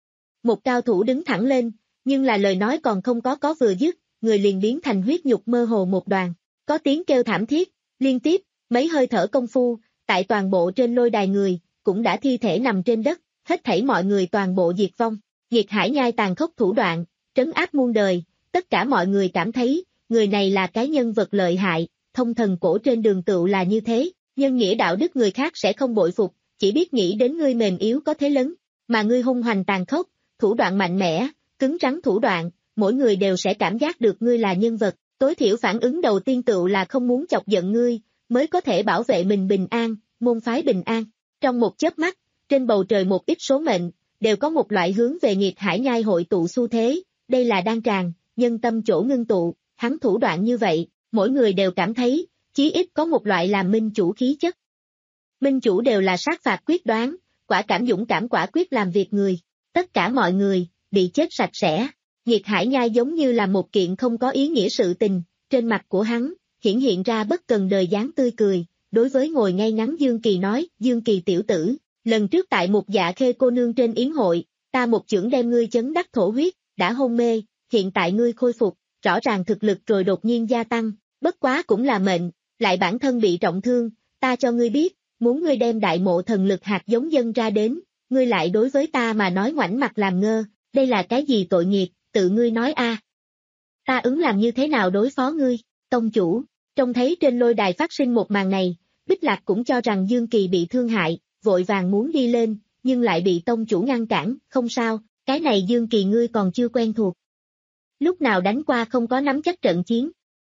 Một cao thủ đứng thẳng lên, nhưng là lời nói còn không có có vừa dứt, người liền biến thành huyết nhục mơ hồ một đoàn, có tiếng kêu thảm thiết, liên tiếp, mấy hơi thở công phu, tại toàn bộ trên lôi đài người, cũng đã thi thể nằm trên đất, hết thảy mọi người toàn bộ diệt vong. Nghiệt Hải Nhai tàn khốc thủ đoạn, trấn áp muôn đời, tất cả mọi người cảm thấy, người này là cái nhân vật lợi hại, thông thần cổ trên đường tựu là như thế, nhân nghĩa đạo đức người khác sẽ không bội phục, chỉ biết nghĩ đến ngươi mềm yếu có thế lớn, mà ngươi hung hoành tàn khốc, thủ đoạn mạnh mẽ, cứng rắn thủ đoạn, mỗi người đều sẽ cảm giác được ngươi là nhân vật, tối thiểu phản ứng đầu tiên tựu là không muốn chọc giận ngươi, mới có thể bảo vệ mình bình an, môn phái bình an. Trong một chớp mắt, trên bầu trời một ít số mệnh, đều có một loại hướng về Nghiệt Hải Nhai hội tụ xu thế, đây là đan tràng, nhân tâm chỗ ngưng tụ, hắn thủ đoạn như vậy, mỗi người đều cảm thấy, chí ít có một loại làm minh chủ khí chất. Minh chủ đều là sát phạt quyết đoán, quả cảm dũng cảm quả quyết làm việc người, tất cả mọi người, bị chết sạch sẽ. Nghiệt Hải Nhai giống như là một kiện không có ý nghĩa sự tình, trên mặt của hắn, hiển hiện ra bất cần đời dáng tươi cười, đối với ngồi ngay ngắn Dương Kỳ nói, Dương Kỳ tiểu tử, lần trước tại một dạ khê cô nương trên yến hội, ta một chưởng đem ngươi chấn đắc thổ huyết, đã hôn mê, hiện tại ngươi khôi phục, rõ ràng thực lực rồi đột nhiên gia tăng, bất quá cũng là mệnh, lại bản thân bị trọng thương, ta cho ngươi biết, muốn ngươi đem đại mộ thần lực hạt giống dân ra đến, ngươi lại đối với ta mà nói ngoảnh mặt làm ngơ, đây là cái gì tội nghiệp, tự ngươi nói a. Ta ứng làm như thế nào đối phó ngươi, tông chủ, trông thấy trên lôi đài phát sinh một màn này, Bích Lạc cũng cho rằng Dương Kỳ bị thương hại, vội vàng muốn đi lên, nhưng lại bị tông chủ ngăn cản, không sao, cái này Dương Kỳ ngươi còn chưa quen thuộc. Lúc nào đánh qua không có nắm chắc trận chiến.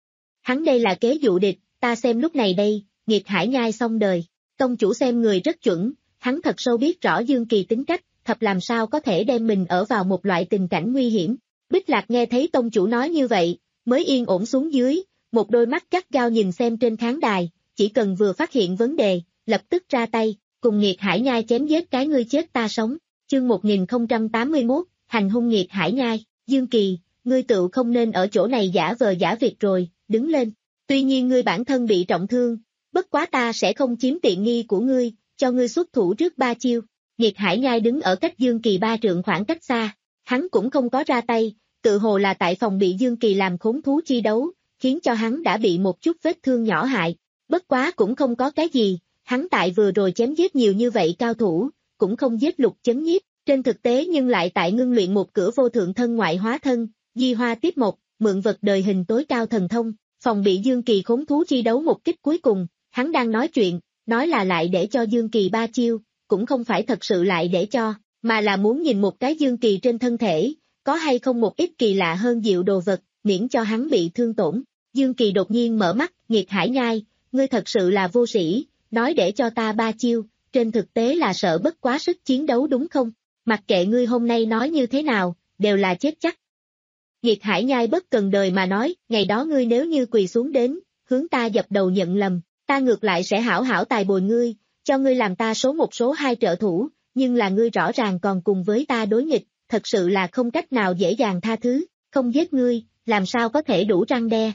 Hắn đây là kế dụ địch, ta xem lúc này đây, Nghiệt Hải Nhai xong đời, tông chủ xem người rất chuẩn, hắn thật sâu biết rõ Dương Kỳ tính cách, thật làm sao có thể đem mình ở vào một loại tình cảnh nguy hiểm. Bích Lạc nghe thấy tông chủ nói như vậy, mới yên ổn xuống dưới, một đôi mắt gắt gao nhìn xem trên khán đài, chỉ cần vừa phát hiện vấn đề, lập tức ra tay, cùng Nghiệt Hải Nhai chém giết cái ngươi chết ta sống. Chương một nghìn không trăm tám mươi mốt, hành hung Nghiệt Hải Nhai. Dương Kỳ, ngươi tự không nên ở chỗ này giả vờ giả việc rồi, đứng lên. Tuy nhiên ngươi bản thân bị trọng thương, bất quá ta sẽ không chiếm tiện nghi của ngươi, cho ngươi xuất thủ trước ba chiêu. Nghiệt Hải Nhai đứng ở cách Dương Kỳ ba trượng khoảng cách xa, hắn cũng không có ra tay, tự hồ là tại phòng bị Dương Kỳ làm khốn thú chi đấu, khiến cho hắn đã bị một chút vết thương nhỏ hại. Bất quá cũng không có cái gì, hắn tại vừa rồi chém giết nhiều như vậy cao thủ, cũng không giết Lục Chấn Nhiếp, trên thực tế nhưng lại tại ngưng luyện một cửa vô thượng thân ngoại hóa thân, di hoa tiếp một, mượn vật đời hình tối cao thần thông, phòng bị Dương Kỳ khốn thú chi đấu một kích cuối cùng, hắn đang nói chuyện, nói là lại để cho Dương Kỳ ba chiêu, cũng không phải thật sự lại để cho, mà là muốn nhìn một cái Dương Kỳ trên thân thể, có hay không một ít kỳ lạ hơn diệu đồ vật, miễn cho hắn bị thương tổn. Dương Kỳ đột nhiên mở mắt, Nghiệt Hải Nhai, ngươi thật sự là vô sĩ, nói để cho ta ba chiêu, trên thực tế là sợ bất quá sức chiến đấu đúng không? Mặc kệ ngươi hôm nay nói như thế nào, đều là chết chắc. Nghiệt Hải Nhai bất cần đời mà nói, ngày đó ngươi nếu như quỳ xuống đến, hướng ta dập đầu nhận lầm, ta ngược lại sẽ hảo hảo tài bồi ngươi, cho ngươi làm ta số một số hai trợ thủ, nhưng là ngươi rõ ràng còn cùng với ta đối nghịch, thật sự là không cách nào dễ dàng tha thứ, không giết ngươi, làm sao có thể đủ răng đe.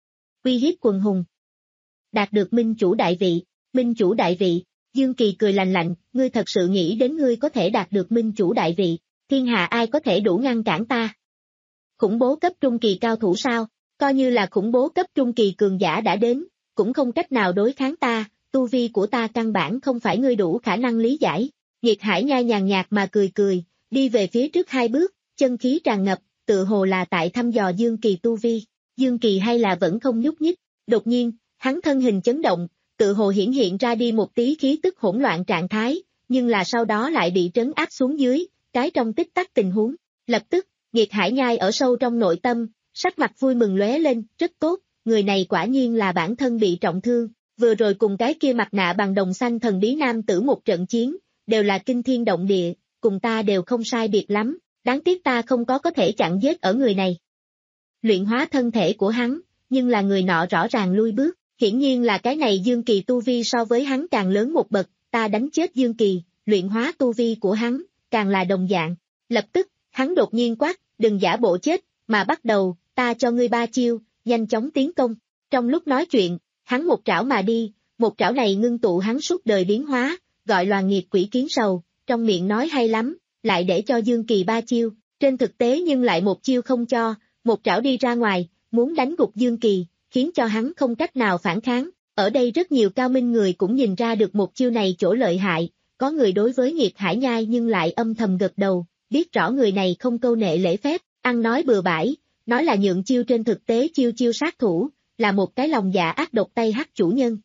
Uy hiếp quần hùng. Đạt được minh chủ đại vị, minh chủ đại vị, Dương Kỳ cười lạnh lạnh, ngươi thật sự nghĩ đến ngươi có thể đạt được minh chủ đại vị, thiên hạ ai có thể đủ ngăn cản ta. Khủng bố cấp trung kỳ cao thủ sao, coi như là khủng bố cấp trung kỳ cường giả đã đến, cũng không cách nào đối kháng ta, tu vi của ta căn bản không phải ngươi đủ khả năng lý giải. Nghiệt Hải Nhai nhàn nhạt mà cười cười, đi về phía trước hai bước, chân khí tràn ngập, tự hồ là tại thăm dò Dương Kỳ tu vi. Dương Kỳ hay là vẫn không nhúc nhích, đột nhiên, hắn thân hình chấn động, tự hồ hiển hiện ra đi một tí khí tức hỗn loạn trạng thái, nhưng là sau đó lại bị trấn áp xuống dưới, cái trong tích tắc tình huống. Lập tức, Nghiệt Hải Nhai ở sâu trong nội tâm, sắc mặt vui mừng lóe lên, rất tốt, người này quả nhiên là bản thân bị trọng thương, vừa rồi cùng cái kia mặt nạ bằng đồng xanh thần bí nam tử một trận chiến, đều là kinh thiên động địa, cùng ta đều không sai biệt lắm, đáng tiếc ta không có có thể chặn giết ở người này. Luyện hóa thân thể của hắn, nhưng là người nọ rõ ràng lui bước, hiển nhiên là cái này Dương Kỳ tu vi so với hắn càng lớn một bậc, ta đánh chết Dương Kỳ, luyện hóa tu vi của hắn, càng là đồng dạng. Lập tức, hắn đột nhiên quát, đừng giả bộ chết, mà bắt đầu, ta cho ngươi ba chiêu, nhanh chóng tiến công. Trong lúc nói chuyện, hắn một trảo mà đi, một trảo này ngưng tụ hắn suốt đời biến hóa, gọi là nghiệt quỷ kiến sầu, trong miệng nói hay lắm, lại để cho Dương Kỳ ba chiêu, trên thực tế nhưng lại một chiêu không cho, một trảo đi ra ngoài, muốn đánh gục Dương Kỳ, khiến cho hắn không cách nào phản kháng. Ở đây rất nhiều cao minh người cũng nhìn ra được một chiêu này chỗ lợi hại, có người đối với Nghiệt Hải Nhai nhưng lại âm thầm gật đầu, biết rõ người này không câu nệ lễ phép, ăn nói bừa bãi, nói là nhượng chiêu trên thực tế chiêu chiêu sát thủ, là một cái lòng dạ ác độc tay hắc chủ nhân.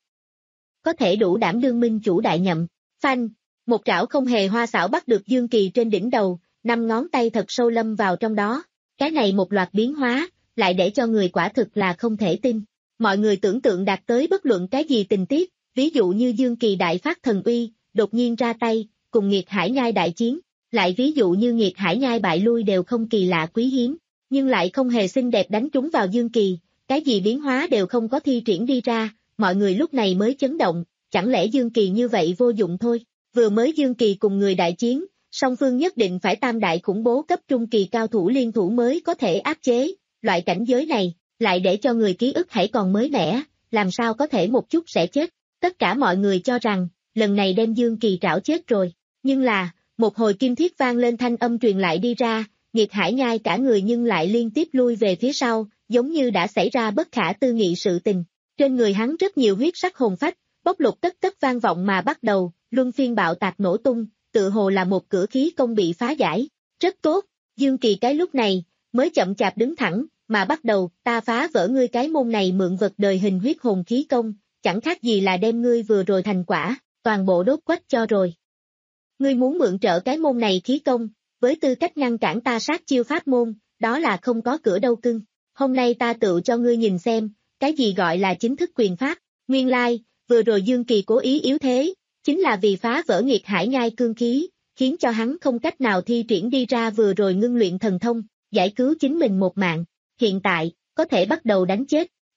Có thể đủ đảm đương minh chủ đại nhậm, phanh, một trảo không hề hoa xảo bắt được Dương Kỳ trên đỉnh đầu, năm ngón tay thật sâu lâm vào trong đó, cái này một loạt biến hóa, lại để cho người quả thực là không thể tin. Mọi người tưởng tượng đạt tới bất luận cái gì tình tiết, ví dụ như Dương Kỳ đại phát thần uy, đột nhiên ra tay, cùng Nghiệt Hải Nhai đại chiến, lại ví dụ như Nghiệt Hải Nhai bại lui đều không kỳ lạ quý hiếm, nhưng lại không hề xinh đẹp đánh trúng vào Dương Kỳ, cái gì biến hóa đều không có thi triển đi ra, mọi người lúc này mới chấn động, chẳng lẽ Dương Kỳ như vậy vô dụng thôi, vừa mới Dương Kỳ cùng người đại chiến, song phương nhất định phải tam đại khủng bố cấp trung kỳ cao thủ liên thủ mới có thể áp chế, loại cảnh giới này, lại để cho người ký ức hãy còn mới mẻ, làm sao có thể một chút sẽ chết, tất cả mọi người cho rằng, lần này đem Dương Kỳ trảo chết rồi, nhưng là, một hồi kim thiết vang lên thanh âm truyền lại đi ra, Nghiệt Hải Nhai cả người nhưng lại liên tiếp lui về phía sau, giống như đã xảy ra bất khả tư nghị sự tình, trên người hắn rất nhiều huyết sắc hồn phách, bốc lục tất tất vang vọng mà bắt đầu, luân phiên bạo tạc nổ tung, tự hồ là một cửa khí công bị phá giải, rất tốt, Dương Kỳ cái lúc này, mới chậm chạp đứng thẳng, mà bắt đầu, ta phá vỡ ngươi cái môn này mượn vật đời hình huyết hồn khí công, chẳng khác gì là đem ngươi vừa rồi thành quả, toàn bộ đốt quách cho rồi. Ngươi muốn mượn trợ cái môn này khí công, với tư cách ngăn cản ta sát chiêu pháp môn, đó là không có cửa đâu cưng. Hôm nay ta tự cho ngươi nhìn xem, cái gì gọi là chính thức quyền pháp, nguyên lai, vừa rồi Dương Kỳ cố ý yếu thế, chính là vì phá vỡ Nghiệt Hải Nhai cương khí, khiến cho hắn không cách nào thi triển đi ra vừa rồi ngưng luyện thần thông, giải cứu chính mình một mạng. Hiện tại, có thể bắt đầu đánh chết,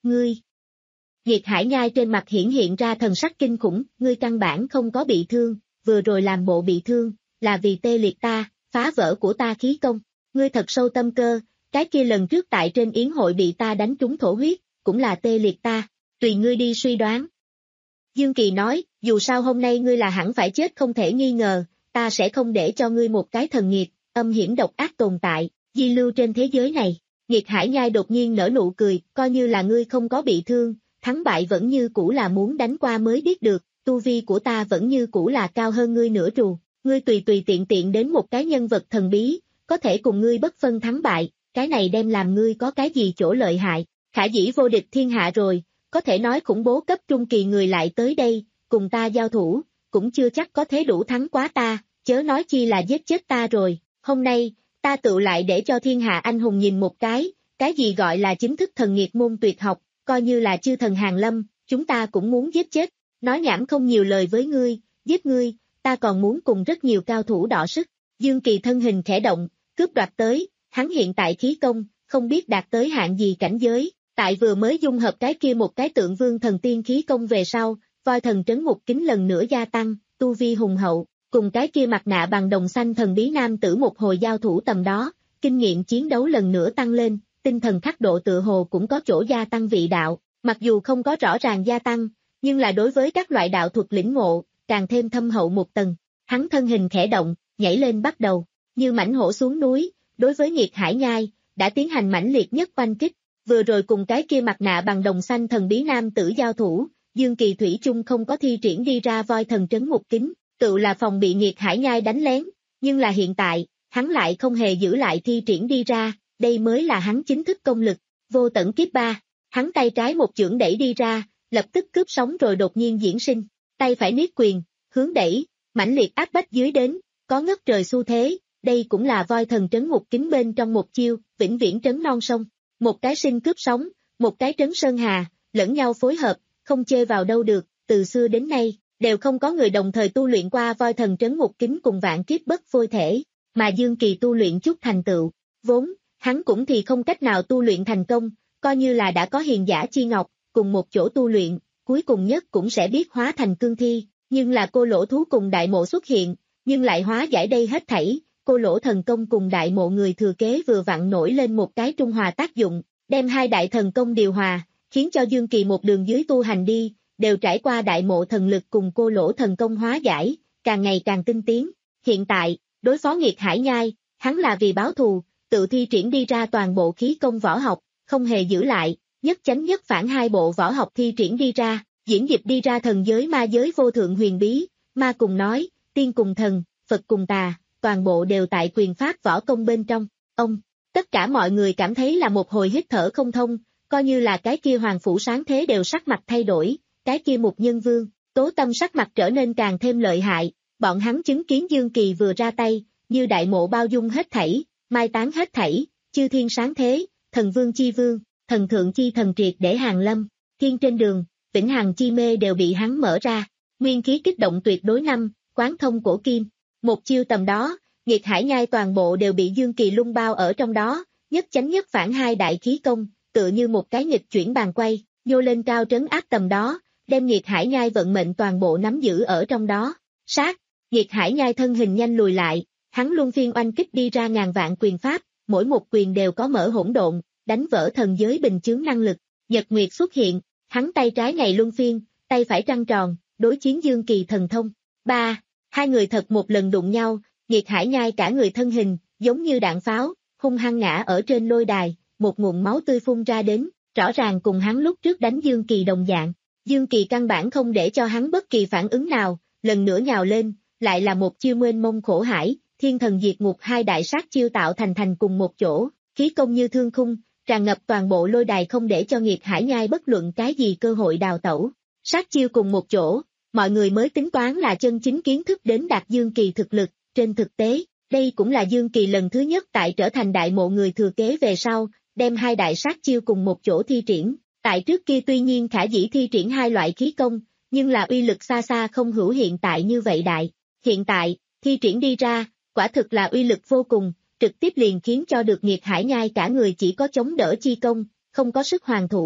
Ngươi! Nhiệt Hải Nhai trên mặt hiển hiện ra thần sắc kinh khủng, ngươi căn bản không có bị thương, vừa rồi làm bộ bị thương, là vì tê liệt ta, phá vỡ của ta khí công. Ngươi thật sâu tâm cơ, cái kia lần trước tại trên yến hội bị ta đánh trúng thổ huyết, cũng là tê liệt ta, tùy ngươi đi suy đoán. Dương Kỳ nói, dù sao hôm nay ngươi là hẳn phải chết không thể nghi ngờ, ta sẽ không để cho ngươi một cái thần nghiệt, âm hiểm độc ác tồn tại, di lưu trên thế giới này. Nhiệt Hải Nhai đột nhiên nở nụ cười, coi như là ngươi không có bị thương, thắng bại vẫn như cũ là muốn đánh qua mới biết được, tu vi của ta vẫn như cũ là cao hơn ngươi nửa trù, ngươi tùy tùy tiện tiện đến một cái nhân vật thần bí, có thể cùng ngươi bất phân thắng bại, cái này đem làm ngươi có cái gì chỗ lợi hại, khả dĩ vô địch thiên hạ rồi, có thể nói khủng bố cấp trung kỳ người lại tới đây, cùng ta giao thủ, cũng chưa chắc có thế đủ thắng quá ta, chớ nói chi là giết chết ta rồi, hôm nay, ta tự lại để cho thiên hạ anh hùng nhìn một cái, cái gì gọi là chính thức thần nghiệt môn tuyệt học, coi như là chư thần hàng lâm, chúng ta cũng muốn giết chết, nói nhảm không nhiều lời với ngươi, giết ngươi, ta còn muốn cùng rất nhiều cao thủ đọ sức, Dương Kỳ thân hình khẽ động, cướp đoạt tới, hắn hiện tại khí công, không biết đạt tới hạn gì cảnh giới, tại vừa mới dung hợp cái kia một cái tượng vương thần tiên khí công về sau, voi thần trấn ngục kính lần nữa gia tăng, tu vi hùng hậu, cùng cái kia mặt nạ bằng đồng xanh thần bí nam tử một hồi giao thủ tầm đó, kinh nghiệm chiến đấu lần nữa tăng lên, tinh thần khắc độ tự hồ cũng có chỗ gia tăng vị đạo, mặc dù không có rõ ràng gia tăng, nhưng là đối với các loại đạo thuật lĩnh ngộ, càng thêm thâm hậu một tầng, hắn thân hình khẽ động, nhảy lên bắt đầu, như mãnh hổ xuống núi, đối với Nhiệt Hải Nhai, đã tiến hành mãnh liệt nhất oanh kích, vừa rồi cùng cái kia mặt nạ bằng đồng xanh thần bí nam tử giao thủ, Dương Kỳ thủy chung không có thi triển đi ra voi thần trấn ngục kính, tự là phòng bị Nhiệt Hải Nhai đánh lén, nhưng là hiện tại, hắn lại không hề giữ lại thi triển đi ra, đây mới là hắn chính thức công lực, vô tận kiếp ba, hắn tay trái một chưởng đẩy đi ra, lập tức cướp sóng rồi đột nhiên diễn sinh, tay phải niết quyền, hướng đẩy, mãnh liệt áp bách dưới đến, có ngất trời xu thế, đây cũng là voi thần trấn ngục kính bên trong một chiêu, vĩnh viễn trấn non sông, một cái sinh cướp sóng, một cái trấn sơn hà, lẫn nhau phối hợp, không chê vào đâu được, từ xưa đến nay, đều không có người đồng thời tu luyện qua voi thần trấn ngục kính cùng vạn kiếp bất phôi thể, mà Dương Kỳ tu luyện chút thành tựu, vốn, hắn cũng thì không cách nào tu luyện thành công, coi như là đã có hiền giả chi ngọc, cùng một chỗ tu luyện, cuối cùng nhất cũng sẽ biết hóa thành cương thi, nhưng là cô lỗ thú cùng đại mộ xuất hiện, nhưng lại hóa giải đây hết thảy, cô lỗ thần công cùng đại mộ người thừa kế vừa vặn nổi lên một cái trung hòa tác dụng, đem hai đại thần công điều hòa, khiến cho Dương Kỳ một đường dưới tu hành đi, đều trải qua đại mộ thần lực cùng cô lỗ thần công hóa giải, càng ngày càng tinh tiến. Hiện tại, đối phó Nhiệt Hải Nhai, hắn là vì báo thù, tự thi triển đi ra toàn bộ khí công võ học, không hề giữ lại, nhất chánh nhất phản hai bộ võ học thi triển đi ra, diễn dịch đi ra thần giới ma giới vô thượng huyền bí, ma cùng nói, tiên cùng thần, Phật cùng tà, toàn bộ đều tại quyền pháp võ công bên trong. Ông, tất cả mọi người cảm thấy là một hồi hít thở không thông, coi như là cái kia hoàng phủ sáng thế đều sắc mặt thay đổi, cái kia Mục Nhân Vương, Tố Tâm sắc mặt trở nên càng thêm lợi hại, bọn hắn chứng kiến Dương Kỳ vừa ra tay, như đại mộ bao dung hết thảy, mai tán hết thảy, chư thiên sáng thế, thần vương chi vương, thần thượng chi thần triệt để hàng lâm, thiên trên đường, vĩnh hằng chi mê đều bị hắn mở ra, nguyên khí kích động tuyệt đối năm, quán thông cổ kim, một chiêu tầm đó, Nhiệt Hải Nhai toàn bộ đều bị Dương Kỳ lung bao ở trong đó, nhất chánh nhất phản hai đại khí công, tựa như một cái nghịch chuyển bàn quay, nhô lên cao trấn áp tầm đó, đem Nhiệt Hải Nhai vận mệnh toàn bộ nắm giữ ở trong đó, sát, Nhiệt Hải Nhai thân hình nhanh lùi lại, hắn luân phiên oanh kích đi ra ngàn vạn quyền pháp, mỗi một quyền đều có mở hỗn độn, đánh vỡ thần giới bình chướng năng lực, Nhật Nguyệt xuất hiện, hắn tay trái ngày luân phiên, tay phải trăng tròn, đối chiến Dương Kỳ thần thông. ba. Hai người thật một lần đụng nhau, Nhiệt Hải Nhai cả người thân hình, giống như đạn pháo, hung hăng ngã ở trên lôi đài, một nguồn máu tươi phun ra đến, rõ ràng cùng hắn lúc trước đánh Dương Kỳ đồng dạng. Dương Kỳ căn bản không để cho hắn bất kỳ phản ứng nào, lần nữa nhào lên, lại là một chiêu mênh mông khổ hải, thiên thần diệt ngục hai đại sát chiêu tạo thành thành cùng một chỗ, khí công như thương khung, tràn ngập toàn bộ lôi đài không để cho Nhiệt Hải Nhai bất luận cái gì cơ hội đào tẩu. Sát chiêu cùng một chỗ, mọi người mới tính toán là chân chính kiến thức đến đạt Dương Kỳ thực lực, trên thực tế, đây cũng là Dương Kỳ lần thứ nhất tại trở thành đại mộ người thừa kế về sau, đem hai đại sát chiêu cùng một chỗ thi triển. Tại trước kia tuy nhiên khả dĩ thi triển hai loại khí công, nhưng là uy lực xa xa không hữu hiện tại như vậy đại. Hiện tại, thi triển đi ra, quả thực là uy lực vô cùng, trực tiếp liền khiến cho được Nhiệt Hải Nhai cả người chỉ có chống đỡ chi công, không có sức hoàn thủ.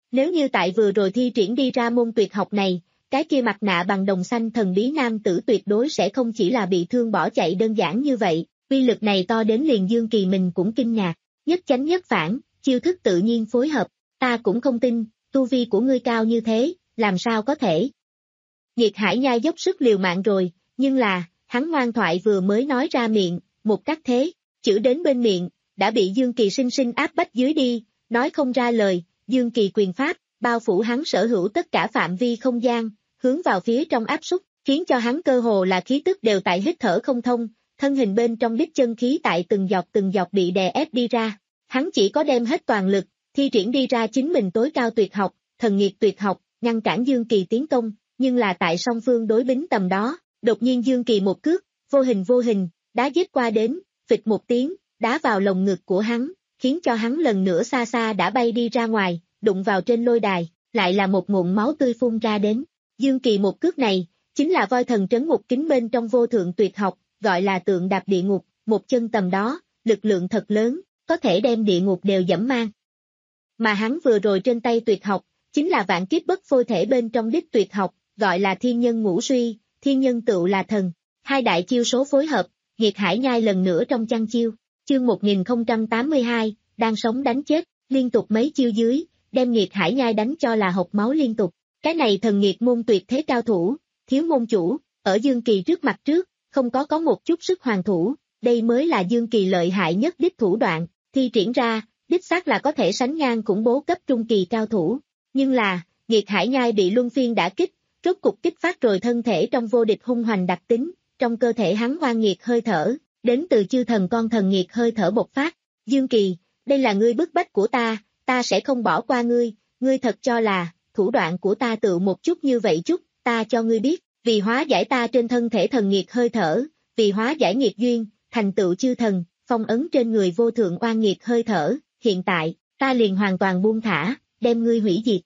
Nếu như tại vừa rồi thi triển đi ra môn tuyệt học này, cái kia mặt nạ bằng đồng xanh thần bí nam tử tuyệt đối sẽ không chỉ là bị thương bỏ chạy đơn giản như vậy, uy lực này to đến liền Dương Kỳ mình cũng kinh ngạc, nhất chánh nhất phản, chiêu thức tự nhiên phối hợp, ta cũng không tin, tu vi của ngươi cao như thế, làm sao có thể. Nhiệt Hải Nhai dốc sức liều mạng rồi, nhưng là, hắn ngoan thoại vừa mới nói ra miệng, một cách thế, chữ đến bên miệng, đã bị Dương Kỳ sinh sinh áp bách dưới đi, nói không ra lời, Dương Kỳ quyền pháp, bao phủ hắn sở hữu tất cả phạm vi không gian, hướng vào phía trong áp xúc, khiến cho hắn cơ hồ là khí tức đều tại hít thở không thông, thân hình bên trong đích chân khí tại từng giọt từng giọt bị đè ép đi ra. Hắn chỉ có đem hết toàn lực, thi triển đi ra chính mình tối cao tuyệt học, thần nghiệt tuyệt học, ngăn cản Dương Kỳ tiến công, nhưng là tại song phương đối bính tầm đó, đột nhiên Dương Kỳ một cước, vô hình vô hình, đá giết qua đến, phịch một tiếng, đá vào lồng ngực của hắn, khiến cho hắn lần nữa xa xa đã bay đi ra ngoài, đụng vào trên lôi đài, lại là một ngụm máu tươi phun ra đến. Dương Kỳ một cước này, chính là voi thần trấn ngục kính bên trong vô thượng tuyệt học, gọi là tượng đạp địa ngục, một chân tầm đó, lực lượng thật lớn, có thể đem địa ngục đều dẫm mang. Mà hắn vừa rồi trên tay tuyệt học, chính là vạn kiếp bất phôi thể bên trong đích tuyệt học, gọi là thiên nhân ngũ suy, thiên nhân tựu là thần. Hai đại chiêu số phối hợp, Nhiệt Hải Nhai lần nữa trong chăn chiêu, chương một nghìn không trăm tám mươi hai, đang sống đánh chết, liên tục mấy chiêu dưới, đem Nhiệt Hải Nhai đánh cho là hộc máu liên tục. Cái này thần nghiệt môn tuyệt thế cao thủ, thiếu môn chủ, ở Dương Kỳ trước mặt trước, không có có một chút sức hoàn thủ, đây mới là Dương Kỳ lợi hại nhất đích thủ đoạn, thi triển ra, đích xác là có thể sánh ngang khủng bố cấp trung kỳ cao thủ. Nhưng là, Nhiệt Hải Nhai bị luân phiên đả kích, rốt cục kích phát rồi thân thể trong vô địch hung hoành đặc tính, trong cơ thể hắn oan nghiệt hơi thở, đến từ chư thần con thần nghiệt hơi thở bộc phát. Dương Kỳ, đây là ngươi bức bách của ta, ta sẽ không bỏ qua ngươi, ngươi thật cho là, thủ đoạn của ta tự một chút như vậy chút, ta cho ngươi biết, vì hóa giải ta trên thân thể thần nghiệt hơi thở, vì hóa giải nghiệt duyên, thành tựu chư thần, phong ấn trên người vô thượng oan nghiệt hơi thở, hiện tại, ta liền hoàn toàn buông thả, đem ngươi hủy diệt.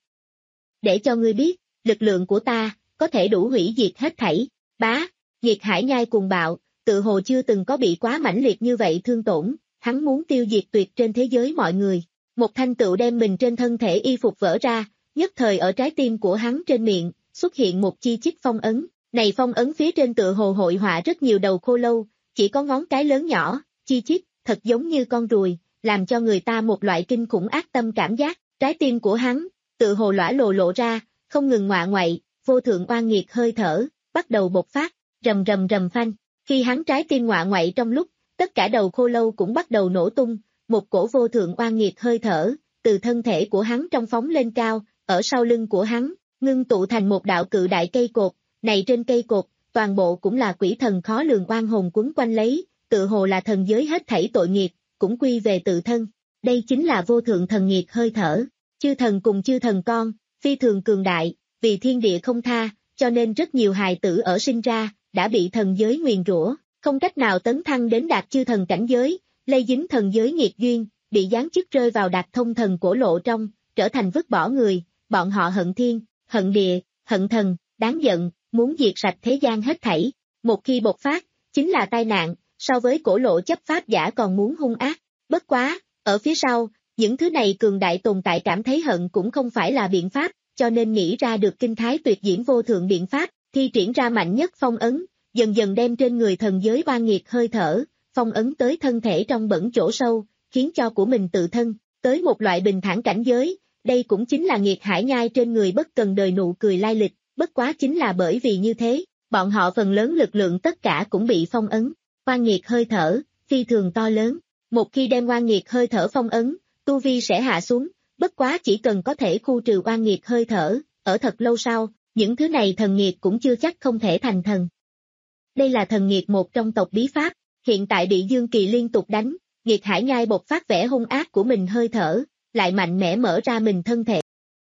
Để cho ngươi biết, lực lượng của ta, có thể đủ hủy diệt hết thảy, bá, Nhiệt Hải Nhai cuồng bạo, tự hồ chưa từng có bị quá mãnh liệt như vậy thương tổn, hắn muốn tiêu diệt tuyệt trên thế giới mọi người. Một thanh tựu đem mình trên thân thể y phục vỡ ra, nhất thời ở trái tim của hắn trên miệng, xuất hiện một chi chít phong ấn, này phong ấn phía trên tựa hồ hội họa rất nhiều đầu khô lâu, chỉ có ngón cái lớn nhỏ, chi chít, thật giống như con ruồi, làm cho người ta một loại kinh khủng ác tâm cảm giác, trái tim của hắn, tựa hồ lõa lồ lộ ra, không ngừng ngoạ ngoại, vô thượng oan nghiệt hơi thở, bắt đầu bộc phát, rầm rầm rầm phanh, khi hắn trái tim ngoạ ngoại trong lúc, tất cả đầu khô lâu cũng bắt đầu nổ tung, một cổ vô thượng oan nghiệt hơi thở, từ thân thể của hắn trong phóng lên cao, ở sau lưng của hắn, ngưng tụ thành một đạo cự đại cây cột, này trên cây cột, toàn bộ cũng là quỷ thần khó lường oan hồn quấn quanh lấy, tự hồ là thần giới hết thảy tội nghiệp, cũng quy về tự thân. Đây chính là vô thượng thần nghiệt hơi thở, chư thần cùng chư thần con, phi thường cường đại, vì thiên địa không tha, cho nên rất nhiều hài tử ở sinh ra, đã bị thần giới nguyền rủa, không cách nào tấn thăng đến đạt chư thần cảnh giới, lây dính thần giới nghiệt duyên, bị giáng chức rơi vào đạt thông thần cổ lộ trong, trở thành vứt bỏ người, bọn họ hận thiên, hận địa, hận thần, đáng giận, muốn diệt sạch thế gian hết thảy. Một khi bộc phát, chính là tai nạn, so với cổ lộ chấp pháp giả còn muốn hung ác. Bất quá, ở phía sau, những thứ này cường đại tồn tại cảm thấy hận cũng không phải là biện pháp, cho nên nghĩ ra được kinh thái tuyệt diễm vô thượng biện pháp, thi triển ra mạnh nhất phong ấn, dần dần đem trên người thần giới oan nghiệt hơi thở, phong ấn tới thân thể trong bẩn chỗ sâu, khiến cho của mình tự thân, tới một loại bình thản cảnh giới, đây cũng chính là Nhiệt Hải Nhai trên người bất cần đời nụ cười lai lịch, bất quá chính là bởi vì như thế, bọn họ phần lớn lực lượng tất cả cũng bị phong ấn, oan nghiệt hơi thở, phi thường to lớn, một khi đem oan nghiệt hơi thở phong ấn, tu vi sẽ hạ xuống, bất quá chỉ cần có thể khu trừ oan nghiệt hơi thở, ở thật lâu sau, những thứ này thần nghiệt cũng chưa chắc không thể thành thần. Đây là thần nghiệt một trong tộc bí pháp, hiện tại bị Dương Kỳ liên tục đánh, Nhiệt Hải Nhai bộc phát vẻ hung ác của mình hơi thở, lại mạnh mẽ mở ra mình thân thể.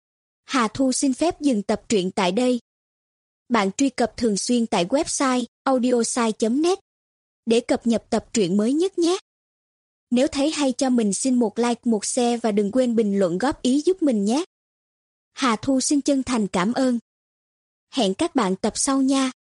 Hà Thu xin phép dừng tập truyện tại đây. Bạn truy cập thường xuyên tại website audiosai chấm net để cập nhật tập truyện mới nhất nhé. Nếu thấy hay cho mình xin một like, một share và đừng quên bình luận góp ý giúp mình nhé. Hà Thu xin chân thành cảm ơn. Hẹn các bạn tập sau nha.